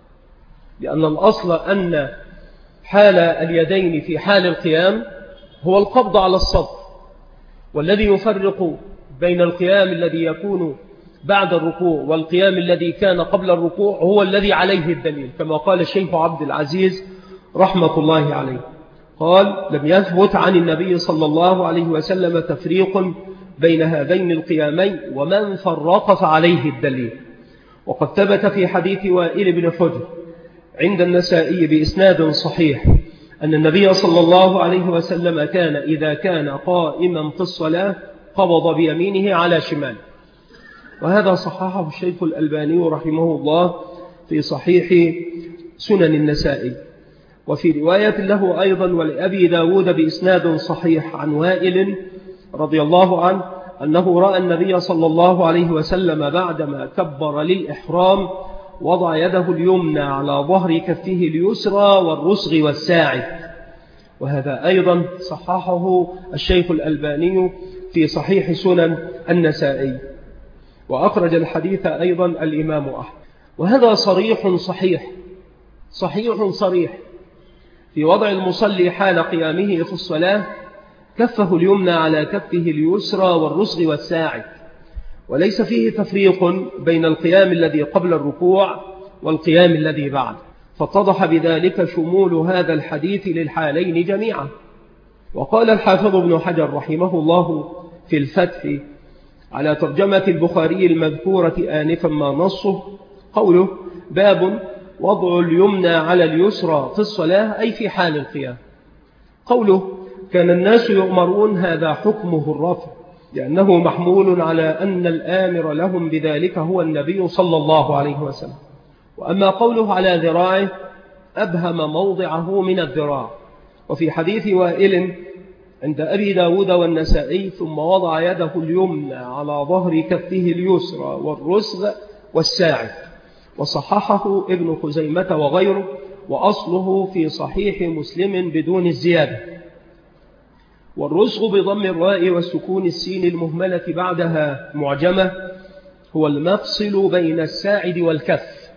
لأن الأصل أن حال اليدين في حال القيام هو القبض على الصدر، والذي يفرق بين القيام الذي يكون بعد الركوع والقيام الذي كان قبل الركوع هو الذي عليه الدليل، كما قال الشيخ عبد العزيز رحمة الله عليه، قال لم يثبت عن النبي صلى الله عليه وسلم تفريق بين هذين القيامين، ومن فرق فعليه الدليل. وقد ثبت في حديث وائل بن حجر عند النسائي بإسناد صحيح أن النبي صلى الله عليه وسلم كان إذا كان قائما في الصلاة قبض بيمينه على شمال، وهذا صححه الشيخ الألباني رحمه الله في صحيح سنن النسائي. وفي رواية له أيضا ولأبي داود بإسناد صحيح عن وائل رضي الله عنه أنه رأى النبي صلى الله عليه وسلم بعدما كبر للإحرام وضع يده اليمنى على ظهر كفه اليسرى والرسغ والساعد، وهذا أيضا صححه الشيخ الألباني في صحيح سنن النسائي، وأخرج الحديث أيضا الإمام أحمد. وهذا صحيح صريح في وضع المصلي حال قيامه في الصلاة كفه اليمنى على كفه اليسرى والرسغ والساعد، وليس فيه تفريق بين القيام الذي قبل الركوع والقيام الذي بعد، فاتضح بذلك شمول هذا الحديث للحالين جميعا. وقال الحافظ ابن حجر رحمه الله في الفتح على ترجمة البخاري المذكورة آنفا ما نصه قوله باب وضع اليمنى على اليسرى في الصلاة أي في حال القيام. قوله كان الناس يؤمرون هذا حكمه الرفع، لأنه محمول على أن الآمر لهم بذلك هو النبي صلى الله عليه وسلم. وأما قوله على ذراعه أبهم موضعه من الذراع. وفي حديث وائل عند أبي داود والنسائي ثم وضع يده اليمنى على ظهر كفه اليسرى والرسغ والساعد، وصححه ابن خزيمة وغيره، وأصله في صحيح مسلم بدون الزيادة. والرسغ بضم الراء والسكون السين المهملة بعدها معجمة هو المفصل بين الساعد والكف.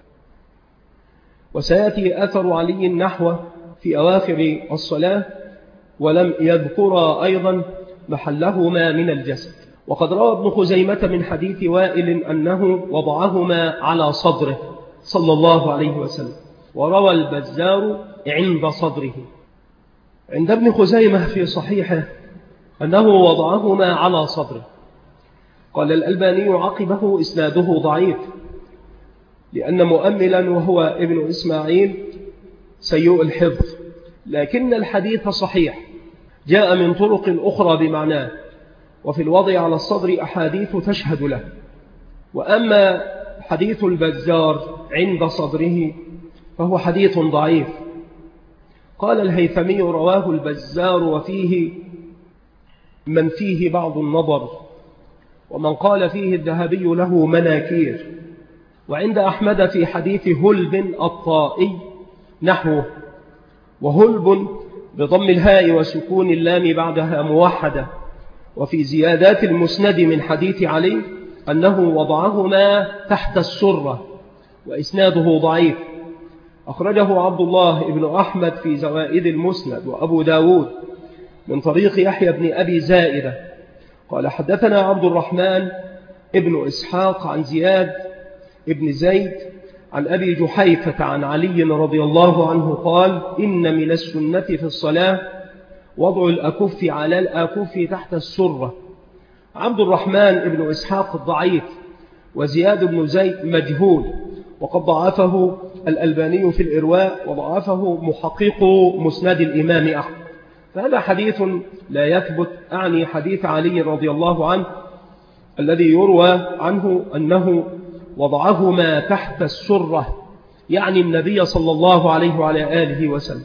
وسيأتي أثر علي نحوه في أواخر الصلاة، ولم يذكر أيضا محلهما من الجسد. وقد روى ابن خزيمة من حديث وائل أنه وضعهما على صدره صلى الله عليه وسلم، وروى البزار عند صدره. عند ابن خزيمة في صحيحه أنه وضعهما على صدره. قال الألباني عقبه إسناده ضعيف، لأن مؤملا وهو ابن إسماعيل سيء الحفظ، لكن الحديث صحيح جاء من طرق أخرى بمعناه، وفي الوضع على الصدر أحاديث تشهد له. وأما حديث البزار عند صدره فهو حديث ضعيف. قال الهيثمي رواه البزار وفيه من فيه بعض النظر، ومن قال فيه الذهبي له مناكير. وعند أحمد في حديث هلب الطائي نحوه، وهلب بضم الهاء وسكون اللام بعدها موحدة. وفي زيادات المسند من حديث علي أنه وضعهما تحت السرة، وإسناده ضعيف. أخرجه عبد الله بن أحمد في زوائد المسند وأبو داود من طريق يحيى بن أبي زائدة قال حدثنا عبد الرحمن ابن إسحاق عن زياد ابن زيد عن أبي جحيفة عن علي رضي الله عنه قال إن من السنة في الصلاة وضع الأكف على الأكف تحت السرة. عبد الرحمن ابن إسحاق الضعيف، وزياد بن زيد مجهول، وقد ضعفه الألباني في الإرواء وضعفه محقق مسند الإمام أحمد. فهذا حديث لا يثبت، أعني حديث علي رضي الله عنه الذي يروى عنه أنه وضعهما تحت السرة، يعني النبي صلى الله عليه وعلى آله وسلم.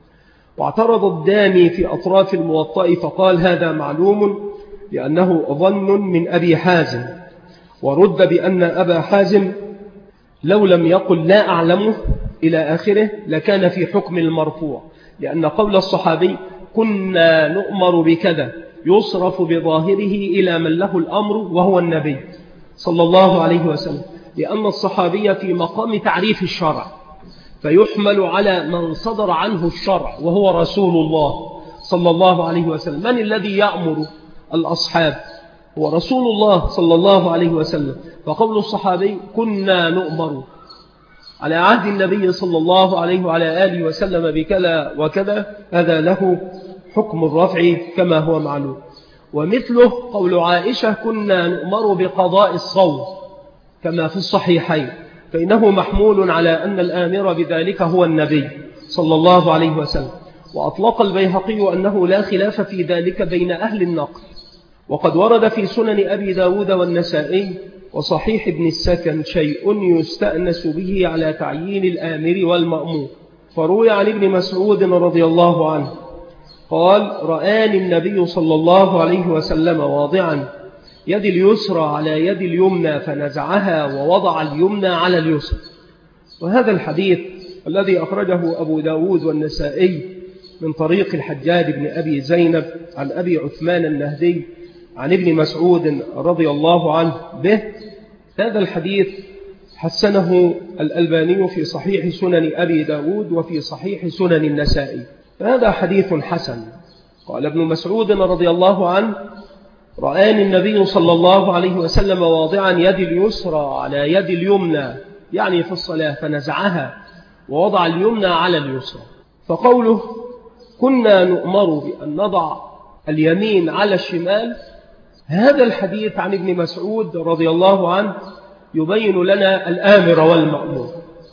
واعترض الداني في أطراف الموطأ فقال هذا معلوم لأنه ظن من أبي حازم، ورد بأن أبا حازم لو لم يقل لا أعلمه إلى آخره لكان في حكم المرفوع، لأن قول الصحابي كنا نؤمر بكذا يصرف بظاهره إلى من له الأمر وهو النبي صلى الله عليه وسلم، لأن الصحابي في مقام تعريف الشرع، فيحمل على من صدر عنه الشرع وهو رسول الله صلى الله عليه وسلم. من الذي يأمر الأصحاب؟ هو رسول الله صلى الله عليه وسلم. فقول الصحابي كنا نؤمر على عهد النبي صلى الله عليه وعلى آله وسلم بكذا وكذا، هذا له حكم الرفع كما هو معلوم. ومثله قول عائشة كنا نؤمر بقضاء الصوم كما في الصحيحين، فإنه محمول على أن الآمر بذلك هو النبي صلى الله عليه وسلم. وأطلق البيهقي أنه لا خلاف في ذلك بين أهل النقل. وقد ورد في سنن أبي داود والنسائي وصحيح ابن السكن شيء يستأنس به على تعيين الآمر والمأمور. فروي عن ابن مسعود رضي الله عنه قال رآني النبي صلى الله عليه وسلم واضعا يد اليسرى على يد اليمنى فنزعها ووضع اليمنى على اليسرى. وهذا الحديث الذي أخرجه أبو داود والنسائي من طريق الحجاج بن أبي زينب عن أبي عثمان النهدي عن ابن مسعود رضي الله عنه به، هذا الحديث حسنه الألباني في صحيح سنن أبي داود وفي صحيح سنن النسائي، فهذا حديث حسن. قال ابن مسعود رضي الله عنه رآني النبي صلى الله عليه وسلم واضعا يد اليسرى على يد اليمنى، يعني في الصلاة، فنزعها ووضع اليمنى على اليسرى. فقوله كنا نؤمر بأن نضع اليمين على الشمال، هذا الحديث عن ابن مسعود رضي الله عنه يبين لنا الآمر والمأمور.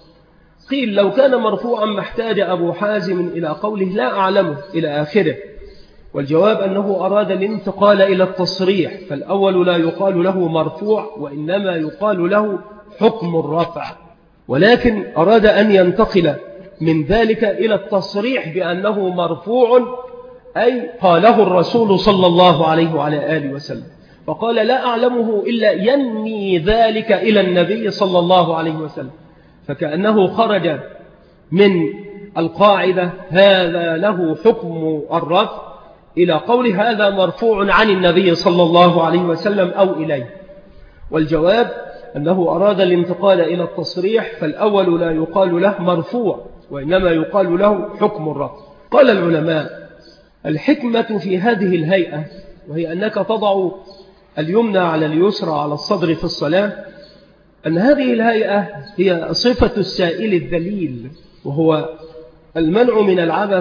قيل لو كان مرفوعا ما احتاج أبو حازم إلى قوله لا أعلمه إلى آخره، والجواب أنه أراد الانتقال إلى التصريح، فالأول لا يقال له مرفوع وإنما يقال له حكم الرفع، ولكن أراد أن ينتقل من ذلك إلى التصريح بأنه مرفوع، أي قاله الرسول صلى الله عليه وعلى آله وسلم، فقال لا أعلمه إلا ينمي ذلك إلى النبي صلى الله عليه وسلم، فكأنه خرج من القاعدة هذا له حكم الرفع إلى قول هذا مرفوع عن النبي صلى الله عليه وسلم أو إليه. والجواب أنه أراد الانتقال إلى التصريح، فالأول لا يقال له مرفوع وإنما يقال له حكم الرفع. قال العلماء الحكمة في هذه الهيئة، وهي أنك تضع اليمنى على اليسرى على الصدر في الصلاة، أن هذه الهيئة هي صفة السائل الذليل، وهو المنع من العبث،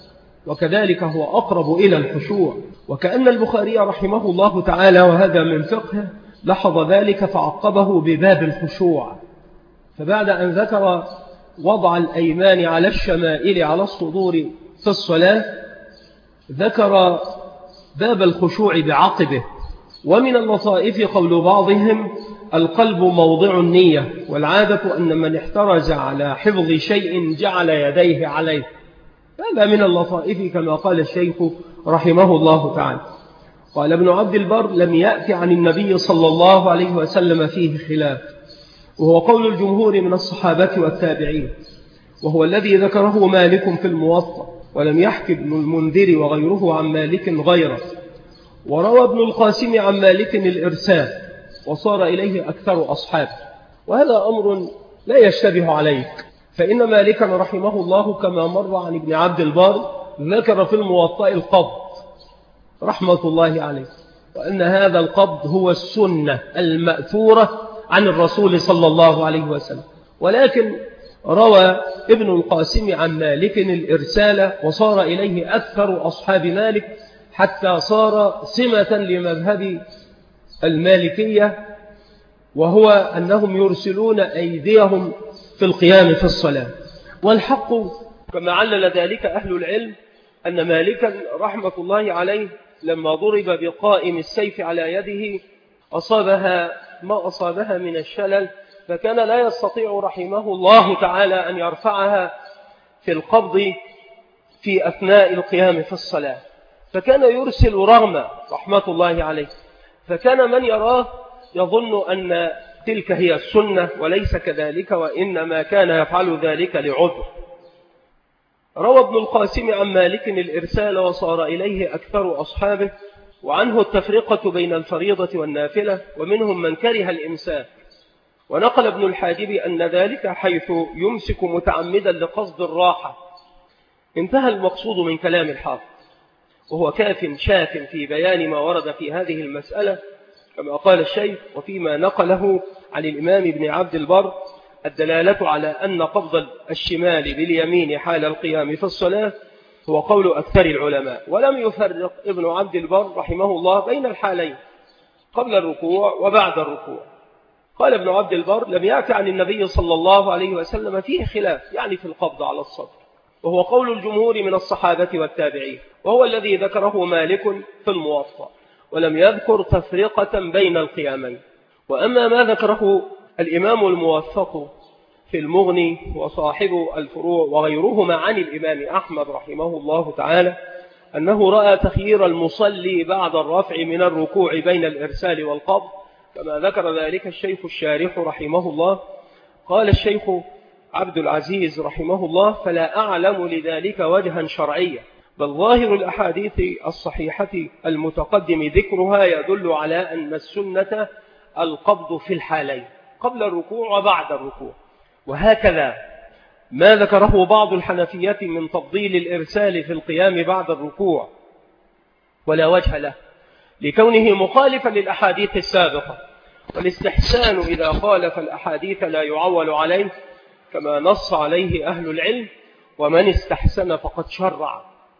وكذلك هو أقرب إلى الخشوع. وكأن البخاري رحمه الله تعالى وهذا من فقه لاحظ ذلك فعقبه بباب الخشوع، فبعد أن ذكر وضع الأيمان على الشمائل على الصدور في الصلاة ذكر باب الخشوع بعقبه، ومن اللطائف قول بعضهم القلب موضع النية، والعادة أن من احترز على حفظ شيء جعل يديه عليه. هذا من اللطائف كما قال الشيخ رحمه الله تعالى. قال ابن عبد البر لم يأتي عن النبي صلى الله عليه وسلم فيه خلاف، وهو قول الجمهور من الصحابة والتابعين، وهو الذي ذكره مالك في الموطأ، ولم يحكي ابن المنذر وغيره عن مالك غيره. وروى ابن القاسم عن مالك الإرسال وصار إليه أكثر أصحابه، وهذا أمر لا يشتبه عليك، فإن مالكا رحمه الله كما مر عن ابن عبد البر ذكر في الموطأ القبض رحمة الله عليه، وأن هذا القبض هو السنة المأثورة عن الرسول صلى الله عليه وسلم. ولكن روى ابن القاسم عن مالك الإرسال وصار إليه أكثر أصحاب مالك، حتى صار سمة لمذهب المالكية، وهو أنهم يرسلون أيديهم في القيام في الصلاة. والحق كما علل ذلك أهل العلم أن مالكا رحمة الله عليه لما ضرب بقائم السيف على يده أصابها ما أصابها من الشلل، فكان لا يستطيع رحمه الله تعالى أن يرفعها في القبض في أثناء القيام في الصلاة، فكان يرسل رغم رحمة الله عليه، فكان من يراه يظن أن تلك هي السنة، وليس كذلك، وإنما كان يفعل ذلك لعذر. روى ابن القاسم عن مالك الإرسال وصار إليه أكثر أصحابه، وعنه التفرقة بين الفريضة والنافلة، ومنهم من كره الإمساك. ونقل ابن الحاجب أن ذلك حيث يمسك متعمدا لقصد الراحة. انتهى المقصود من كلام الحافظ، وهو شاف في بيان ما ورد في هذه المسألة كما قال الشيخ. وفيما نقله عن الإمام ابن عبد البر الدلالة على أن قبض الشمال باليمين حال القيام في الصلاة هو قول أكثر العلماء، ولم يفرق ابن عبد البر رحمه الله بين الحالين قبل الركوع وبعد الركوع. قال ابن عبد البر لم يأتي عن النبي صلى الله عليه وسلم فيه خلاف، يعني في القبض على الصدر، وهو قول الجمهور من الصحابة والتابعين، وهو الذي ذكره مالك في الموطأ، ولم يذكر تفرقة بين القيامين. وأما ما ذكره الإمام الموفق في المغني وصاحب الفروع وغيرهما عن الإمام أحمد رحمه الله تعالى أنه رأى تخيير المصلي بعد الرفع من الركوع بين الإرسال والقبض، كما ذكر ذلك الشيخ الشارح رحمه الله. قال الشيخ عبد العزيز رحمه الله فلا أعلم لذلك وجها شرعيا، بل ظاهر الأحاديث الصحيحة المتقدم ذكرها يدل على أن السنة القبض في الحالين قبل الركوع وبعد الركوع. وهكذا ما ذكره بعض الحنفية من تفضيل الإرسال في القيام بعد الركوع ولا وجه له، لكونه مخالفا للأحاديث السابقة. والاستحسان إذا خالف الأحاديث لا يعول عليه، كما نص عليه أهل العلم، ومن استحسن فقد شرع،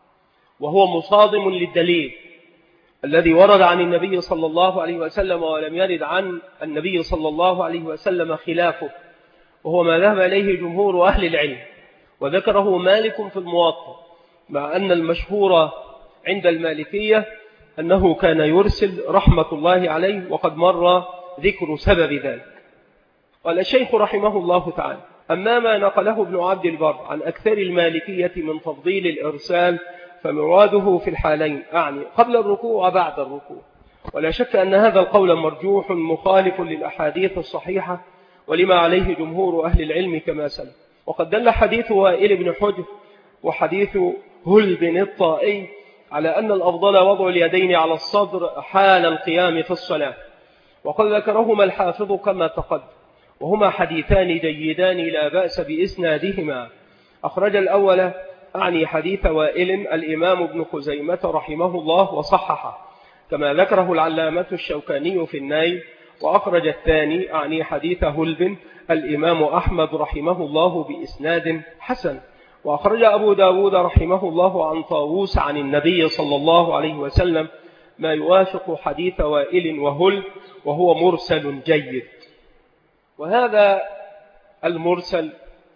وهو مصادم للدليل الذي ورد عن النبي صلى الله عليه وسلم ولم يرد عن النبي صلى الله عليه وسلم خلافه، وهو ما ذهب إليه جمهور أهل العلم، وذكره مالك في الموطأ، مع أن المشهور عند المالكية أنه كان يرسل رحمة الله عليه، وقد مر ذكر سبب ذلك. قال الشيخ رحمه الله تعالى أما ما نقله ابن عبد البر عن أكثر المالكية من تفضيل الإرسال فمراده في الحالين، أعني قبل الركوع وبعد الركوع. ولا شك أن هذا القول مرجوح مخالف للأحاديث الصحيحة ولما عليه جمهور أهل العلم كما سلف. وقد دل حديث وائل بن حجر وحديث هل بن الطائي على أن الأفضل وضع اليدين على الصدر حال القيام في الصلاة، وقد ذكرهما الحافظ كما تقدم، وهما حديثان جيدان لا بأس بإسنادهما. أخرج الأول أعني حديث وائل الإمام ابن خزيمة رحمه الله وصححه، كما ذكره العلامة الشوكاني في النيل. وأخرج الثاني أعني حديث هلب الإمام أحمد رحمه الله بإسناد حسن. وأخرج أبو داود رحمه الله عن طاووس عن النبي صلى الله عليه وسلم ما يوافق حديث وائل وهل، وهو مرسل جيد. وهذا المرسل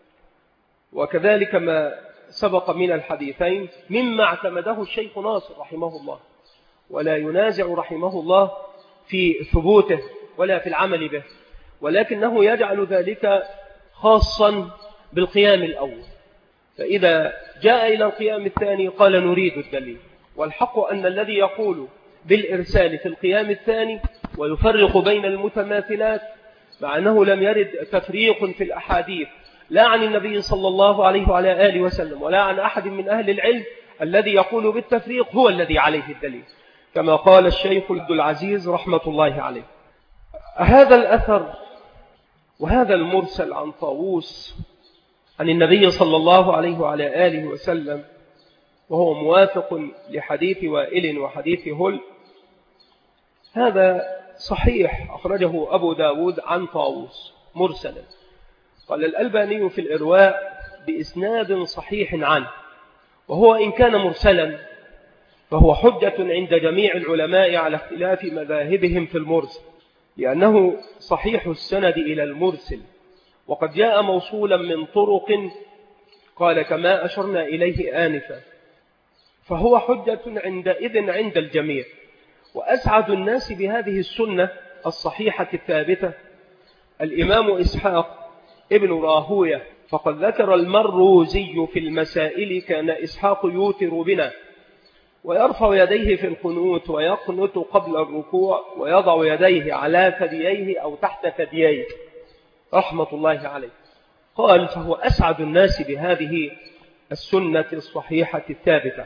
وكذلك ما سبق من الحديثين مما اعتمده الشيخ ناصر رحمه الله، ولا ينازع رحمه الله في ثبوته ولا في العمل به، ولكنه يجعل ذلك خاصا بالقيام الأول، فإذا جاء إلى القيام الثاني قال نريد الدليل. والحق أن الذي يقول بالإرسال في القيام الثاني ويفرق بين المتماثلات، مع أنه لم يرد تفريق في الأحاديث لا عن النبي صلى الله عليه وعلى آله وسلم ولا عن أحد من أهل العلم، الذي يقول بالتفريق هو الذي عليه الدليل، كما قال الشيخ عبد العزيز رحمة الله عليه. هذا الأثر وهذا المرسل عن طاووس عن النبي صلى الله عليه وعلى آله وسلم، وهو موافق لحديث وائل وحديث هل، هذا صحيح أخرجه أبو داود عن طاووس مرسلا. قال الألباني في الإرواء بإسناد صحيح عنه، وهو إن كان مرسلا فهو حجة عند جميع العلماء على اختلاف مذاهبهم في المرسل، لأنه صحيح السند إلى المرسل، وقد جاء موصولا من طرق قال كما أشرنا إليه آنفا، فهو حجة عندئذ عند الجميع. وأسعد الناس بهذه السنة الصحيحة الثابتة الإمام إسحاق ابن راهوية، فقد ذكر المروزي في المسائل كان إسحاق يوتر بنا ويرفع يديه في القنوت ويقنت قبل الركوع ويضع يديه على ثدييه أو تحت ثدييه رحمة الله عليه. قال فهو أسعد الناس بهذه السنة الصحيحة الثابتة.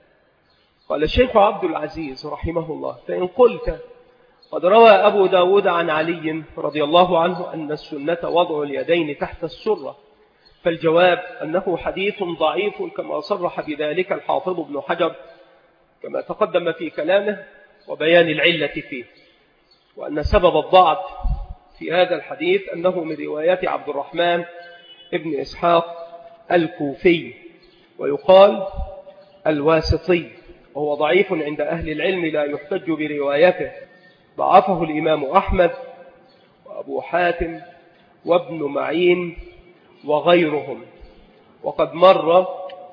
قال الشيخ عبد العزيز رحمه الله فإن قلت قد روى أبو داود عن علي رضي الله عنه أن السنة وضع اليدين تحت السرة، فالجواب أنه حديث ضعيف كما صرح بذلك الحافظ ابن حجر كما تقدم في كلامه وبيان العلة فيه، وأن سبب الضعف في هذا الحديث أنه من رواية عبد الرحمن ابن إسحاق الكوفي ويقال الواسطي، وهو ضعيف عند أهل العلم لا يحتج بروايته، ضعفه الإمام أحمد وأبو حاتم وابن معين وغيرهم. وقد مر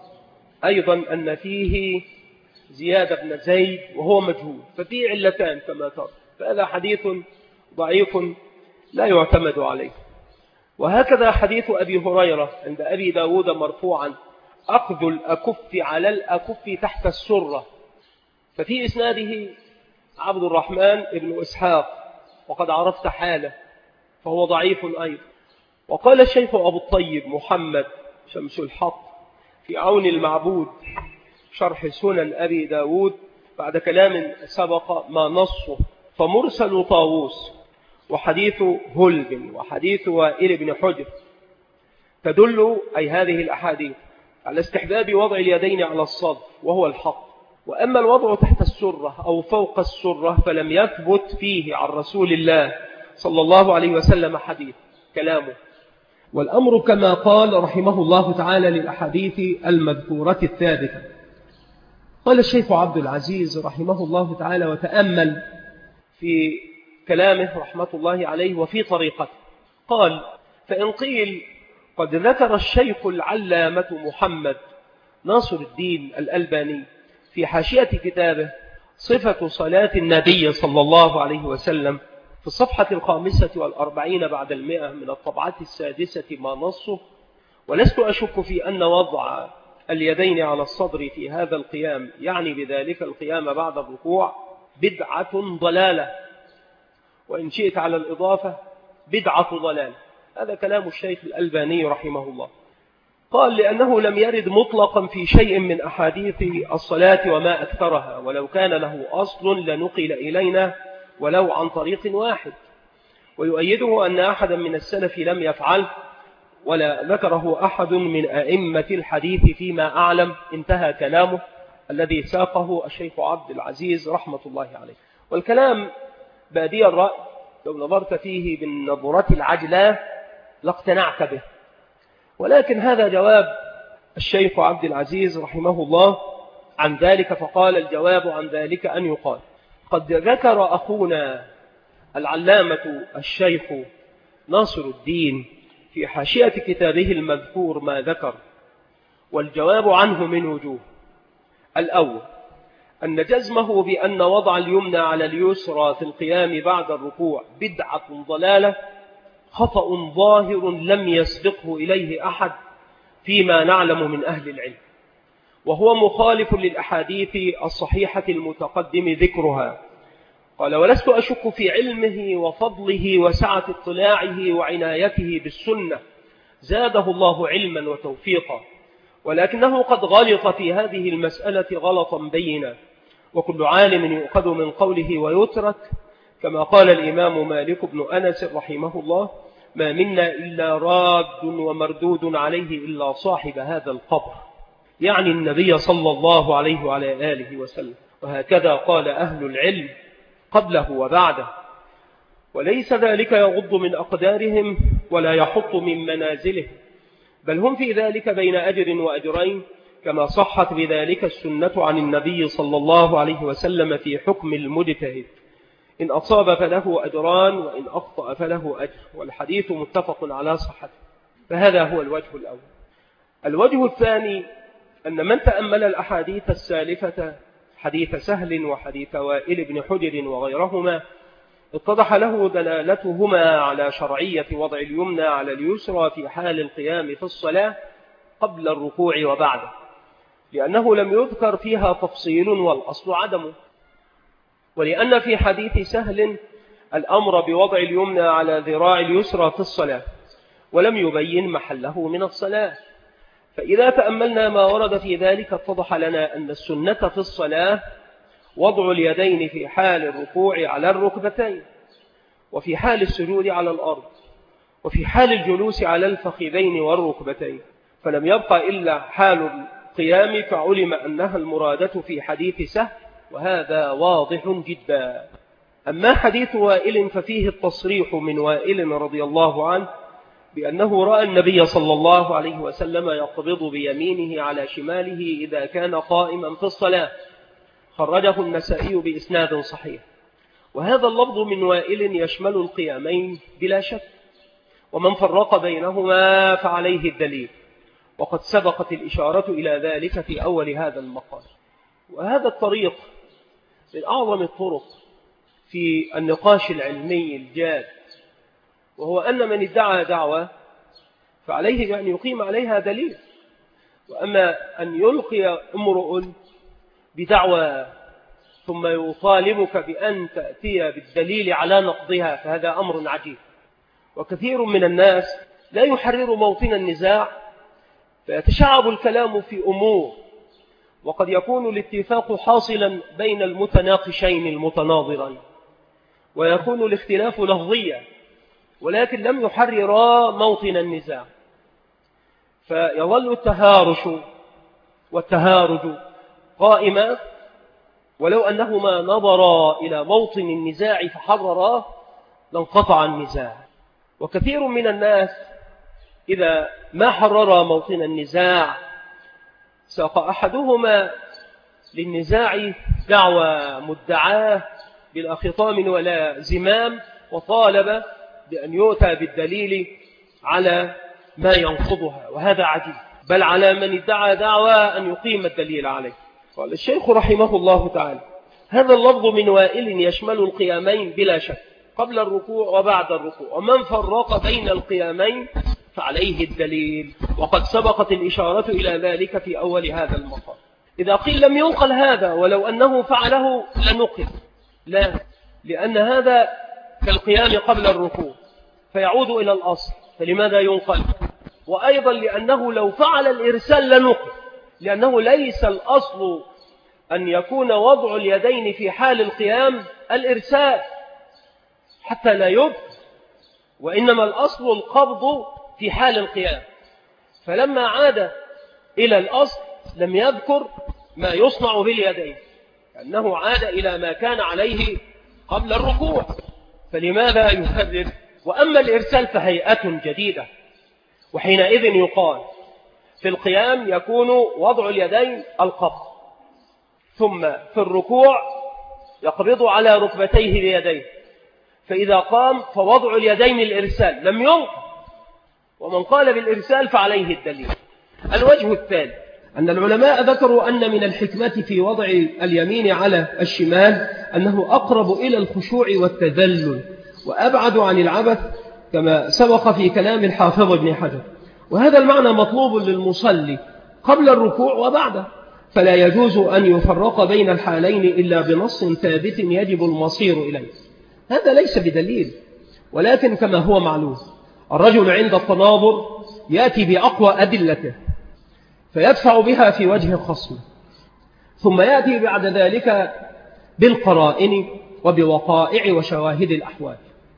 أيضا أن فيه زياد بن زيد وهو مجهول، ففيه علتان كما ترى، فهذا حديث ضعيف لا يعتمد عليه. وهكذا حديث أبي هريرة عند أبي داود مرفوعا أخذ الأكف على الأكف تحت السرة، ففي إسناده عبد الرحمن ابن إسحاق وقد عرفت حاله فهو ضعيف أيضا. وقال الشيخ أبو الطيب محمد شمس الحق في عون المعبود شرح سنن أبي داود بعد كلام سبق ما نصه، فمرسل طاووس وحديث هلب وحديث وائل بن حجر تدل أي هذه الأحاديث على استحباب وضع اليدين على الصدر وهو الحق. وأما الوضع تحت السرة أو فوق السرة فلم يثبت فيه عن رسول الله صلى الله عليه وسلم حديث كلامه، والأمر كما قال رحمه الله تعالى للأحاديث المذكورة الثابتة. قال الشيخ عبد العزيز رحمه الله تعالى وتأمل في كلامه رحمة الله عليه وفي طريقته، قال فإن قيل قد ذكر الشيخ العلامة محمد ناصر الدين الألباني في حاشية كتابه صفة صلاة النبي صلى الله عليه وسلم في الصفحة 45 بعد 100 من الطبعة السادسة ما نصه، ولست أشك في أن وضع اليدين على الصدر في هذا القيام يعني بذلك القيام بعد الركوع بدعة ضلالة، وإن شئت على الإضافة بدعة ضلالة. هذا كلام الشيخ الألباني رحمه الله. قال لأنه لم يرد مطلقا في شيء من أحاديث الصلاة وما أكثرها، ولو كان له أصل لنقل إلينا ولو عن طريق واحد، ويؤيده أن أحدا من السلف لم يفعل ولا ذكره أحد من أئمة الحديث فيما أعلم. انتهى كلامه الذي ساقه الشيخ عبد العزيز رحمة الله عليه. والكلام بادي الرأي لو نظرت فيه بالنظرة العجلة لاقتنعت به، ولكن هذا جواب الشيخ عبد العزيز رحمه الله عن ذلك، فقال الجواب عن ذلك أن يقال قد ذكر أخونا العلامة الشيخ ناصر الدين في حاشية كتابه المذكور ما ذكر، والجواب عنه من وجوه. الأول أن جزمه بأن وضع اليمنى على اليسرى في القيام بعد الركوع بدعة ضلالة خطأ ظاهر لم يسبقه إليه أحد فيما نعلم من أهل العلم، وهو مخالف للأحاديث الصحيحة المتقدم ذكرها. قال: ولست أشك في علمه وفضله وسعة اطلاعه وعنايته بالسنة، زاده الله علما وتوفيقا، ولكنه قد غلط في هذه المسألة غلطا بينا، وكل عالم يؤخذ من قوله ويترك، كما قال الإمام مالك بن أنس رحمه الله: ما منا إلا راد ومردود عليه إلا صاحب هذا القبر، يعني النبي صلى الله عليه وعلى آله وسلم. وهكذا قال أهل العلم قبله وبعده، وليس ذلك يغض من أقدارهم ولا يحط من منازلهم، بل هم في ذلك بين أجر وأجرين، كما صحت بذلك السنة عن النبي صلى الله عليه وسلم في حكم المجتهد: إن أصاب فله أجران وإن أخطأ فله أجر، والحديث متفق على صحته. فهذا هو الوجه الأول. الوجه الثاني أن من تأمل الأحاديث السالفة، حديث سهل وحديث وائل بن حجر وغيرهما، اتضح له دلالتهما على شرعية وضع اليمنى على اليسرى في حال القيام في الصلاة قبل الركوع وبعده، لأنه لم يذكر فيها تفصيل والأصل عدمه، ولأن في حديث سهل الأمر بوضع اليمنى على ذراع اليسرى في الصلاة، ولم يبين محله من الصلاة. فإذا تأملنا ما ورد في ذلك اتضح لنا أن السنة في الصلاة وضع اليدين في حال الركوع على الركبتين، وفي حال السجود على الأرض، وفي حال الجلوس على الفخذين والركبتين، فلم يبقى إلا حال القيام، فعلم أنها المرادة في حديث سهل، وهذا واضح جدا. أما حديث وائل ففيه التصريح من وائل رضي الله عنه بأنه رأى النبي صلى الله عليه وسلم يقبض بيمينه على شماله إذا كان قائما في الصلاة، خرجه النسائي بإسناد صحيح. وهذا اللفظ من وائل يشمل القيامين بلا شك، ومن فرق بينهما فعليه الدليل، وقد سبقت الإشارة إلى ذلك في أول هذا المقال. وهذا الطريق من أعظم الطرق في النقاش العلمي الجاد، وهو أن من ادعى دعوة فعليه أن يقيم عليها دليل، وأما أن يلقي امرؤ بدعوى ثم يطالبك بأن تأتي بالدليل على نقضها، فهذا أمر عجيب. وكثير من الناس لا يحرر موطن النزاع، فيتشعب الكلام في أمور وقد يكون الاتفاق حاصلا بين المتناقشين المتناظرين، ويكون الاختلاف لفظيا، ولكن لم يحرر موطن النزاع، فيظل التهارش والتهارج قائما، ولو أنهما نظرا إلى موطن النزاع فحررا لانقطع النزاع. وكثير من الناس إذا ما حرر موطن النزاع ساق أحدهما للنزاع دعوى مدعاه بلا خطام ولا زمام، وطالب بأن يؤتى بالدليل على ما ينقضها، وهذا عجيب، بل على من ادعى دعوى أن يقيم الدليل عليه. قال الشيخ رحمه الله تعالى: هذا اللفظ من وائل يشمل القيامين بلا شك قبل الركوع وبعد الركوع، ومن فرق بين القيامين فعليه الدليل، وقد سبقت الإشارة إلى ذلك في أول هذا المقام. إذا قيل لم ينقل هذا ولو أنه فعله لنقل، لا، لأن هذا كالقيام قبل الركوع فيعود إلى الأصل، فلماذا ينقل؟ وأيضا لأنه لو فعل الإرسال لنقل، لأنه ليس الأصل أن يكون وضع اليدين في حال القيام الإرسال حتى لا يبقى، وإنما الأصل القبض في حال القيام. فلما عاد إلى الأصل لم يذكر ما يصنع باليدين، لأنه عاد إلى ما كان عليه قبل الركوع، فلماذا يكرر؟ وأما الإرسال فهيئة جديدة، وحينئذ يقال في القيام يكون وضع اليدين القبض، ثم في الركوع يقبض على ركبتيه بيديه، فإذا قام فوضع اليدين الإرسال لم ينقل، ومن قال بالإرسال فعليه الدليل. الوجه الثاني
أن العلماء ذكروا أن من الحكمة في وضع اليمين على الشمال أنه أقرب إلى الخشوع والتذلل وأبعد عن العبث، كما سبق في كلام الحافظ ابن حجر. وهذا المعنى مطلوب للمصلي قبل الركوع وبعده، فلا يجوز أن يفرق بين الحالين إلا بنص ثابت يجب المصير إليه. هذا ليس بدليل، ولكن كما هو معلوم الرجل عند التناظر يأتي بأقوى أدلته فيدفع بها في وجه خصمه، ثم يأتي بعد ذلك بالقرائن وبوقائع وشواهد الأحوال.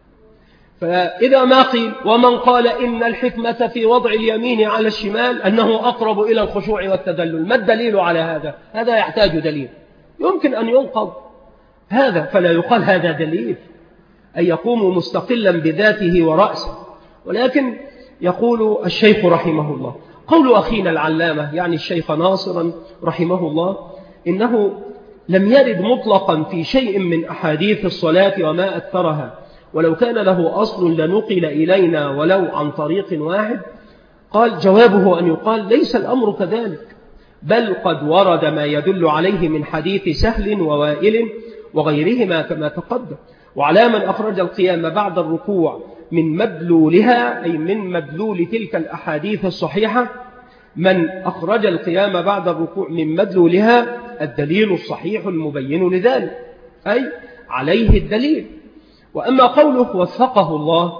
فإذا ما قيل ومن قال إن الحكمة في وضع اليمين على الشمال أنه أقرب إلى الخشوع والتذلل، ما الدليل على هذا؟ هذا يحتاج دليل، يمكن أن ينقض هذا، فلا يقال هذا دليل أن يقوم مستقلا بذاته ورأسه. ولكن يقول الشيخ رحمه الله، قول أخينا العلامة يعني الشيخ ناصرا رحمه الله، إنه لم يرد مطلقا في شيء من أحاديث الصلاة وما أكثرها، ولو كان له أصل لنقل إلينا ولو عن طريق واحد. قال جوابه أن يقال ليس الأمر كذلك، بل قد ورد ما يدل عليه من حديث سهل ووائل وغيرهما كما تقدم. وعلى من أخرج القيام بعد الركوع من مدلولها، أي من مدلول تلك الأحاديث الصحيحة، من أخرج القيام بعد الركوع من مدلولها الدليل الصحيح المبين لذلك، أي عليه الدليل. وأما قوله وفقه الله،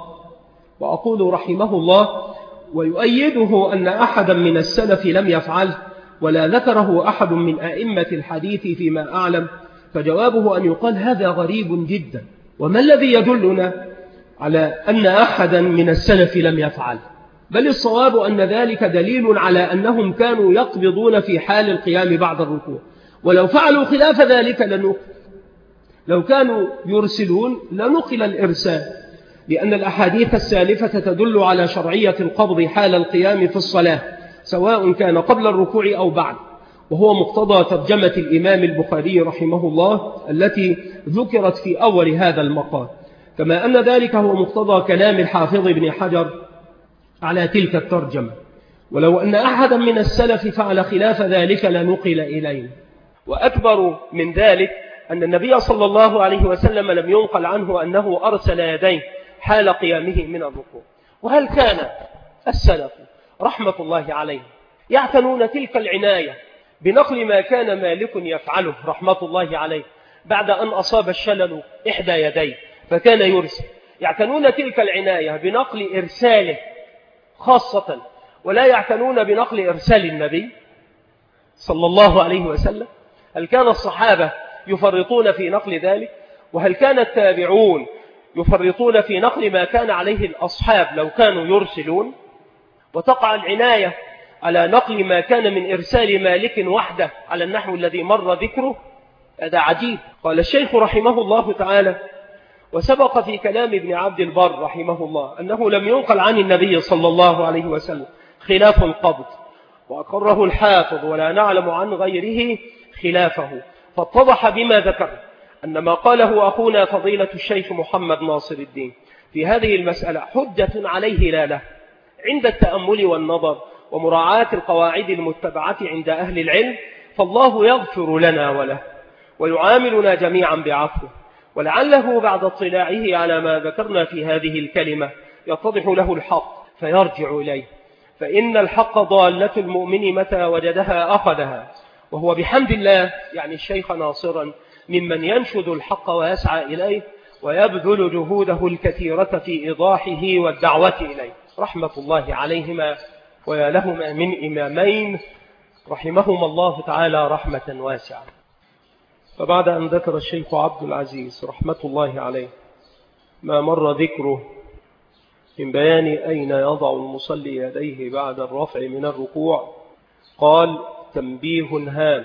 وأقول رحمه الله، ويؤيده أن أحدا من السلف لم يفعله ولا ذكره أحد من أئمة الحديث فيما أعلم، فجوابه أن يقال هذا غريب جدا. وما الذي يدلنا على أن أحدا من السلف لم يفعل؟ بل الصواب أن ذلك دليل على أنهم كانوا يقبضون في حال القيام بعد الركوع، ولو فعلوا خلاف ذلك لنقل، لو كانوا يرسلون لنقل الإرسال، لأن الأحاديث السالفة تدل على شرعية القبض حال القيام في الصلاة سواء كان قبل الركوع أو بعد، وهو مقتضى ترجمة الإمام البخاري رحمه الله التي ذكرت في أول هذا المقال، كما أن ذلك هو مقتضى كلام الحافظ ابن حجر على تلك الترجمة. ولو أن أحدا من السلف فعل خلاف ذلك لنقل إلينا. وأكبر من ذلك أن النبي صلى الله عليه وسلم لم ينقل عنه أنه أرسل يديه حال قيامه من الركوع. وهل كان السلف رحمة الله عليه يعتنون تلك العناية بنقل ما كان مالك يفعله رحمة الله عليه بعد أن أصاب الشلل إحدى يديه فكان يرسل، يعتنون تلك العناية بنقل إرساله خاصة ولا يعتنون بنقل إرسال النبي صلى الله عليه وسلم؟ هل كان الصحابة يفرطون في نقل ذلك؟ وهل كان التابعون يفرطون في نقل ما كان عليه الأصحاب لو كانوا يرسلون؟ وتقع العناية على نقل ما كان من إرسال مالك وحده على النحو الذي مر ذكره، هذا عجيب. قال الشيخ رحمه الله تعالى: وسبق في كلام ابن عبد البر رحمه الله أنه لم ينقل عن النبي صلى الله عليه وسلم خلاف القبض، وأقره الحافظ ولا نعلم عن غيره خلافه، فاتضح بما ذكر أن ما قاله أخونا فضيلة الشيخ محمد ناصر الدين في هذه المسألة حجة عليه لا له عند التأمل والنظر ومراعاة القواعد المتبعة عند أهل العلم، فالله يغفر لنا وله ويعاملنا جميعا بعفوه، ولعله بعد اطلاعه على ما ذكرنا في هذه الكلمة يتضح له الحق فيرجع إليه، فإن الحق ضالة المؤمن متى وجدها أخذها، وهو بحمد الله يعني الشيخ ناصرا ممن ينشد الحق ويسعى إليه ويبذل جهوده الكثيرة في إيضاحه والدعوة إليه، رحمة الله عليهما ويا لهما من إمامين رحمهما الله تعالى رحمة واسعة. فبعد أن ذكر الشيخ عبد العزيز رحمة الله عليه ما مر ذكره من بيان أين يضع المصلي يديه بعد الرفع من الركوع، قال: تنبيه هام،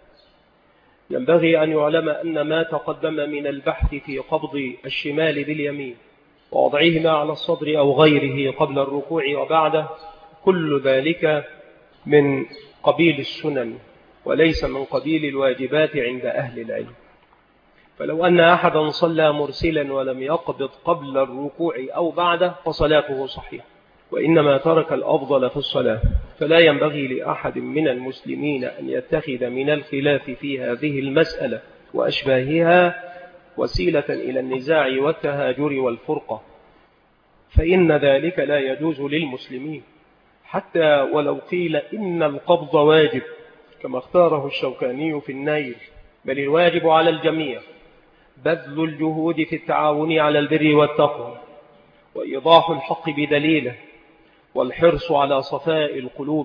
ينبغي أن يعلم أن ما تقدم من البحث في قبض الشمال باليمين ووضعهما على الصدر أو غيره قبل الركوع وبعده كل ذلك من قبيل السنن وليس من قبيل الواجبات عند أهل العلم. فلو أن أحدا صلى مرسلا ولم يقبض قبل الركوع أو بعده فصلاته صحيحة، وإنما ترك الأفضل في الصلاة،
فلا ينبغي لأحد من المسلمين أن يتخذ من الخلاف في هذه المسألة وأشباهها وسيلة إلى النزاع والتهاجر والفرقة، فإن ذلك لا يجوز للمسلمين، حتى ولو قيل إن القبض واجب كما اختاره الشوكاني في النيل، بل الواجب على الجميع بذل الجهود في التعاون على البر والتقوى وإيضاح الحق بدليله، والحرص على صفاء القلوب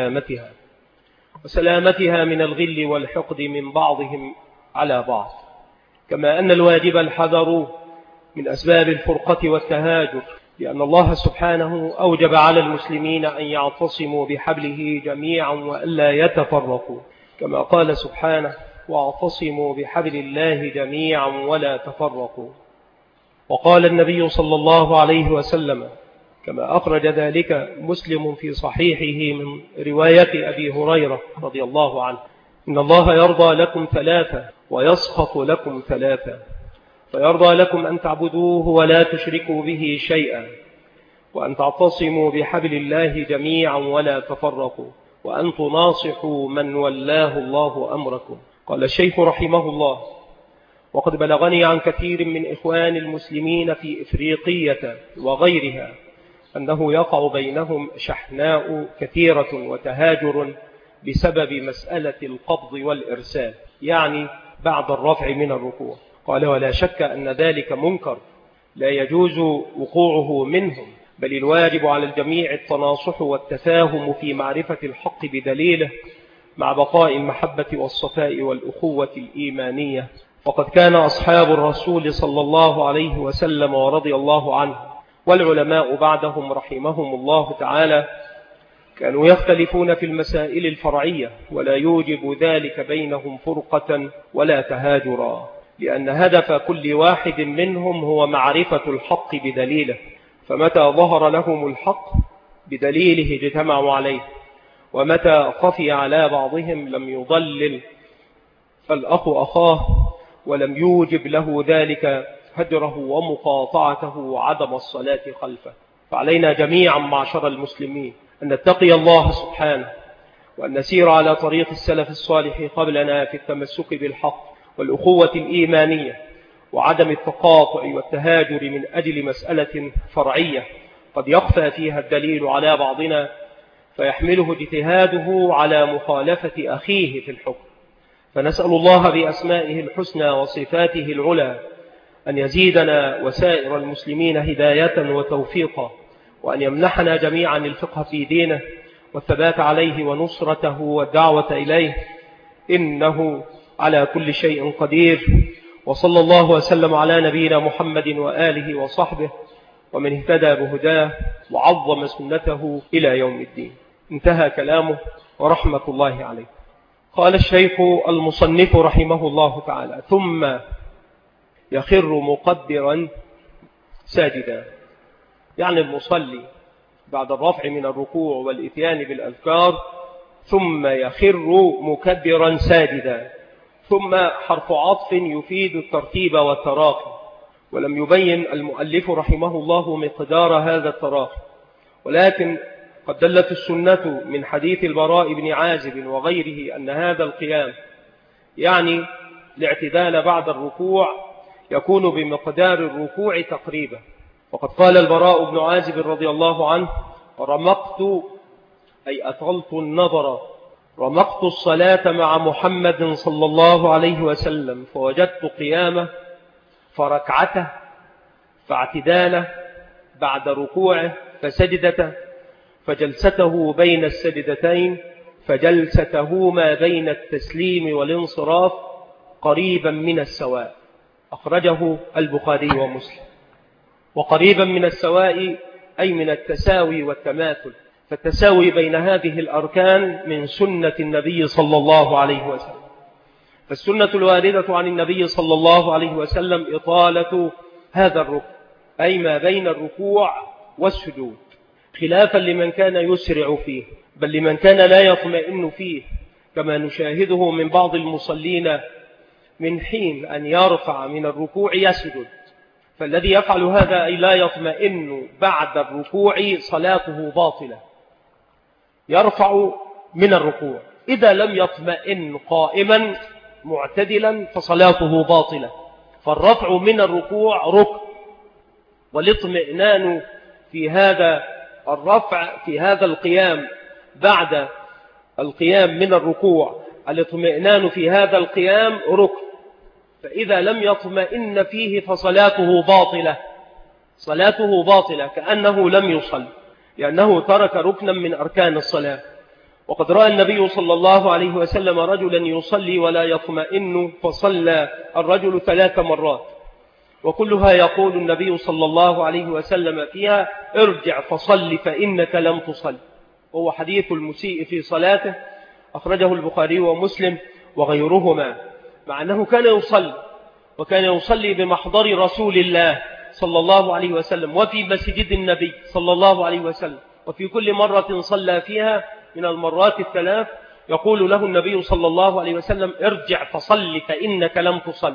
وسلامتها من الغل والحقد من بعضهم على بعض، كما أن الواجب الحذر من أسباب الفرقة والتهاجر، لأن الله سبحانه أوجب على المسلمين أن يعتصموا بحبله جميعا وألا يتفرقوا، كما قال سبحانه: واعتصموا بحبل الله جميعا ولا تفرقوا. وقال النبي صلى الله عليه وسلم كما أخرج ذلك مسلم في صحيحه من رواية أبي هريرة رضي الله عنه: إن الله يرضى لكم ثلاثة ويسخط لكم ثلاثة، فيرضى لكم أن تعبدوه ولا تشركوا به شيئا، وأن تعتصموا بحبل الله جميعا ولا تفرقوا، وأن تناصحوا من ولاه الله أمركم. قال الشيخ رحمه الله: وقد بلغني عن كثير من إخوان المسلمين في إفريقية وغيرها أنه يقع بينهم شحناء كثيرة وتهاجر بسبب مسألة القبض والإرسال، يعني بعد الرفع من الركوع. قال: ولا شك أن ذلك منكر لا يجوز وقوعه منهم، بل الواجب على الجميع التناصح والتفاهم في معرفة الحق بدليله، مع بقاء المحبة والصفاء والأخوة الإيمانية. وقد كان أصحاب الرسول صلى الله عليه وسلم ورضي الله عنه والعلماء بعدهم رحمهم الله تعالى كانوا يختلفون في المسائل الفرعية، ولا يوجب ذلك بينهم فرقة ولا تهاجرا، لأن هدف كل واحد منهم هو معرفة الحق بدليله، فمتى ظهر لهم الحق بدليله اجتمعوا عليه، ومتى خفي على بعضهم لم يضلل الأخ أخاه ولم يوجب له ذلك هجره ومقاطعته وعدم الصلاة خلفه. فعلينا جميعا معشر المسلمين أن نتقي الله سبحانه، وأن نسير على طريق السلف الصالح قبلنا في التمسك بالحق والأخوة الإيمانية، وعدم التقاطع والتهاجر من أجل مسألة فرعية قد يخفى فيها الدليل على بعضنا فيحمله اجتهاده على مخالفة أخيه في الحكم. فنسأل الله بأسمائه الحسنى وصفاته العلى أن يزيدنا وسائر المسلمين هداية وتوفيقا، وأن يمنحنا جميعا الفقه في دينه والثبات عليه ونصرته والدعوة إليه، إنه على كل شيء قدير. وصلى الله وسلم على نبينا محمد وآله وصحبه ومن اهتدى بهداه وعظم سنته إلى يوم الدين. انتهى كلامه ورحمة الله عليه. قال الشيخ المصنف رحمه الله تعالى: ثم يخر مقدرا ساجدا، يعني المصلي بعد الرفع من الركوع والإتيان بالأذكار ثم يخر مكبرا ساجدا، ثم حرف عطف يفيد الترتيب والتراخي، ولم يبين المؤلف رحمه الله مقدار هذا التراخي، ولكن قد دلت السنة من حديث البراء بن عازب وغيره أن هذا القيام يعني الاعتدال بعد الركوع يكون بمقدار الركوع تقريبا. وقد قال البراء بن عازب رضي الله عنه: رمقت أي أطلت النظر، رمقت الصلاة مع محمد صلى الله عليه وسلم فوجدت قيامه فركعته فاعتداله بعد ركوعه فسجدته فجلسته بين السجدتين فجلسته ما بين التسليم والانصراف قريبا من السواء. أخرجه البخاري ومسلم. وقريبا من السواء أي من التساوي والتماثل، فالتساوي بين هذه الأركان من سنة النبي صلى الله عليه وسلم. فالسنة الواردة عن النبي صلى الله عليه وسلم إطالة هذا الركوع، أي ما بين الركوع والسجود، خلافا لمن كان يسرع فيه، بل لمن كان لا يطمئن فيه، كما نشاهده من بعض المصلين من حين أن يرفع من الركوع يسجد. فالذي يفعل هذا أي لا يطمئن بعد الركوع صلاته باطلة،
يرفع من الركوع. إذا لم يطمئن قائما معتدلا فصلاته باطلة. فالرفع من الركوع ركن، والاطمئنان في هذا الرفع في هذا القيام بعد القيام من الركوع، الاطمئنان في هذا القيام ركن. فإذا لم يطمئن فيه فصلاته باطلة، صلاته باطلة كأنه لم يصل، لأنه ترك ركنا من أركان الصلاة. وقد رأى النبي صلى الله عليه وسلم رجلا يصلي ولا يطمئن، فصلى الرجل 3 مرات، وكلها يقول النبي صلى الله عليه وسلم فيها: ارجع فصل فإنك لم تصل. وهو حديث المسيء في صلاته، أخرجه البخاري ومسلم وغيرهما، مع أنه كان يصلي، وكان يصلي بمحضر رسول الله صلى الله عليه وسلم، وفي مسجد النبي صلى الله عليه وسلم، وفي كل مرة صلى فيها من المرات 3 يقول له النبي صلى الله عليه وسلم: ارجع فصل فإنك لم تصل.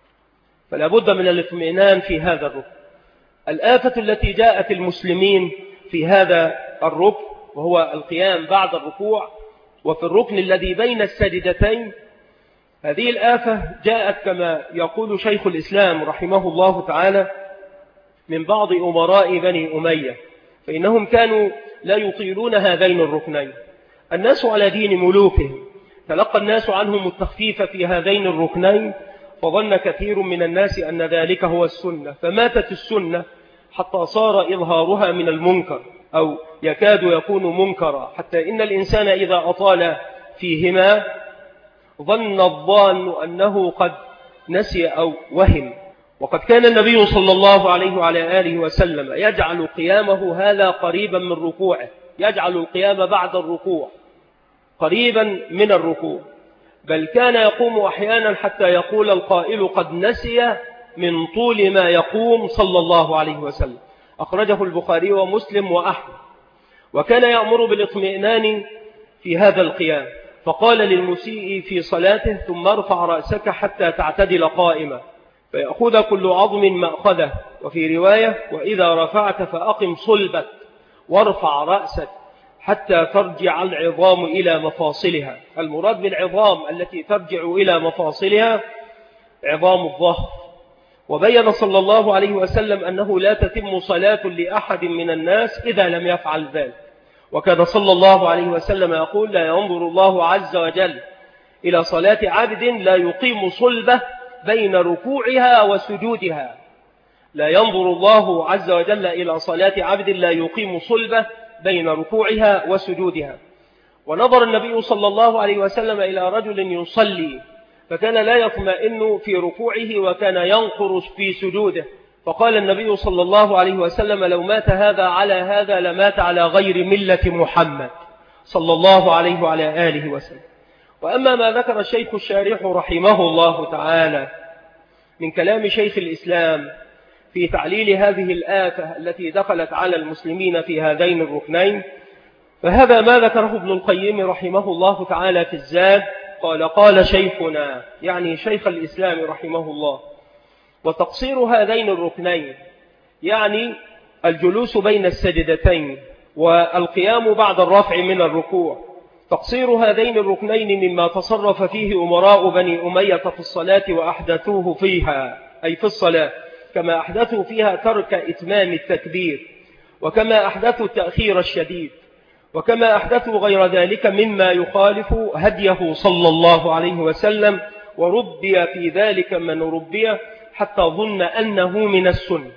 فلا بد من الاطمئنان في هذا الركن. الآفة التي جاءت المسلمين في هذا الركن، وهو القيام بعد الركوع وفي الركن الذي بين السجدتين، هذه الآفة جاءت كما يقول شيخ الإسلام رحمه الله تعالى من بعض أمراء بني أمية، فإنهم كانوا لا يطيلون هذين الركنين. الناس على دين ملوكهم، تلقى الناس عنهم التخفيف في هذين الركنين، فظن كثير من الناس أن ذلك هو السنة، فماتت السنة حتى صار إظهارها من المنكر أو يكاد يكون منكرا، حتى إن الإنسان إذا أطال فيهما ظن الظان أنه قد نسي أو وهم. وقد كان النبي صلى الله عليه وعلى آله وسلم يجعل قيامه هذا قريبا من ركوعه، يجعل القيام بعد الركوع قريبا من الركوع، بل كان يقوم أحيانا حتى يقول القائل: قد نسي من طول ما يقوم صلى الله عليه وسلم. أخرجه البخاري ومسلم وأحمد. وكان يأمر بالاطمئنان في هذا القيام، فقال للمسيء في صلاته: ثم ارفع رأسك حتى تعتدل قائما، فيأخذ كل عظم مأخذه. وفي رواية: وإذا رفعت فأقم صلبك وارفع رأسك حتى ترجع العظام إلى مفاصلها. المراد بالعظام التي ترجع إلى مفاصلها عظام الظهر. وبين صلى الله عليه وسلم أنه لا تتم صلاة لأحد من الناس إذا لم يفعل ذلك. وكان صلى الله عليه وسلم يقول: لا ينظر الله عز وجل إلى صلاة عبد لا يقيم صلبه بين ركوعها وسجودها. لا ينظر الله عز وجل إلى صلاة عبد لا يقيم صلبه بين ركوعها وسجودها. ونظر النبي صلى الله عليه وسلم إلى رجل يصلي، فكان لا يطمئن في ركوعه وكان ينقر في سجوده، فقال النبي صلى الله عليه وسلم: لو مات هذا على هذا لمات على غير ملة محمد صلى الله عليه وعلى آله وسلم. وأما ما ذكر الشيخ الشارح رحمه الله تعالى من كلام شيخ الإسلام في تعليل هذه الآفة التي دخلت على المسلمين في هذين الركنين، فهذا ما ذكره ابن القيم رحمه الله تعالى في الزاد. قال شيخنا، يعني شيخ الإسلام رحمه الله: وتقصير هذين الركنين يعني الجلوس بين السجدتين والقيام بعد الرفع من الركوع، تقصير هذين الركنين مما تصرف فيه أمراء بني أمية في الصلاة وأحدثوه فيها، أي في الصلاة، كما أحدثوا فيها ترك إتمام التكبير، وكما أحدثوا التأخير الشديد، وكما أحدثوا غير ذلك مما يخالف هديه صلى الله عليه وسلم، وربي في ذلك من ربي حتى ظن أنه من السنة.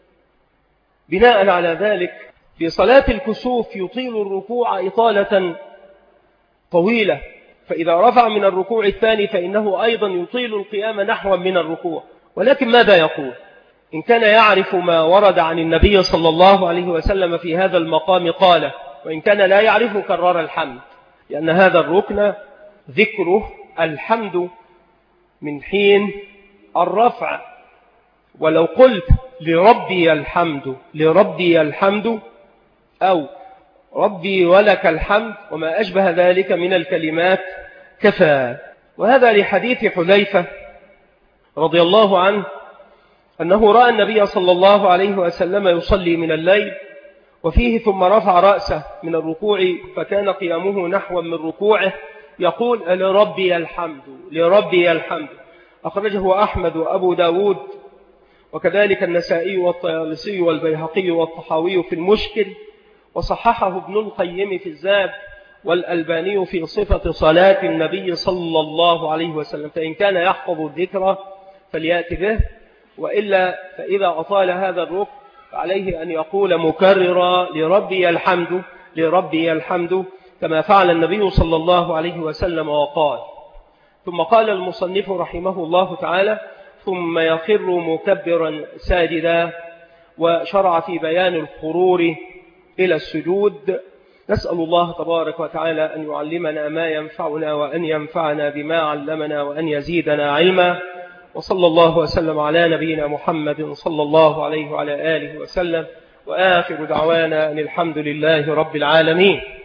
بناء على ذلك في صلاة الكسوف يطيل الركوع إطالة طويلة، فإذا رفع من الركوع الثاني فإنه أيضا يطيل القيام نحو من الركوع. ولكن ماذا يقول؟ إن كان يعرف ما ورد عن النبي صلى الله عليه وسلم في هذا المقام قال، وإن كان لا يعرف كرر الحمد، لأن هذا الركن ذكره الحمد من حين الرفع. ولو قلت لربي الحمد، لربي الحمد، أو ربي ولك الحمد وما أشبه ذلك من الكلمات كفى. وهذا لحديث حذيفة رضي الله عنه أنه رأى النبي صلى الله عليه وسلم يصلي من الليل
وفيه ثم رفع رأسه من الركوع فكان قيامه نحو من ركوعه يقول لربي الحمد لربي الحمد. أخرجه أحمد وأبو داود وكذلك النسائي والطيالسي والبيهقي والطحاوي في المشكل، وصححه ابن القيم في الزاد والألباني في صفة صلاة النبي صلى الله عليه وسلم. فإن كان يحفظ الذكر فليأتي به، وإلا فإذا أطال هذا الركن فعليه أن يقول مكررا لربي الحمد لربي الحمد كما فعل النبي صلى الله عليه وسلم وقال. ثم قال المصنف رحمه الله تعالى ثم يخر مكبرا ساجدا، وشرع في بيان الخرور إلى السجود. نسأل الله تبارك وتعالى أن يعلمنا ما ينفعنا وأن ينفعنا بما علمنا وأن يزيدنا علما. وصلى الله وسلم على نبينا محمد صلى الله عليه وعلى آله وسلم، وآخر دعوانا أن الحمد لله رب العالمين.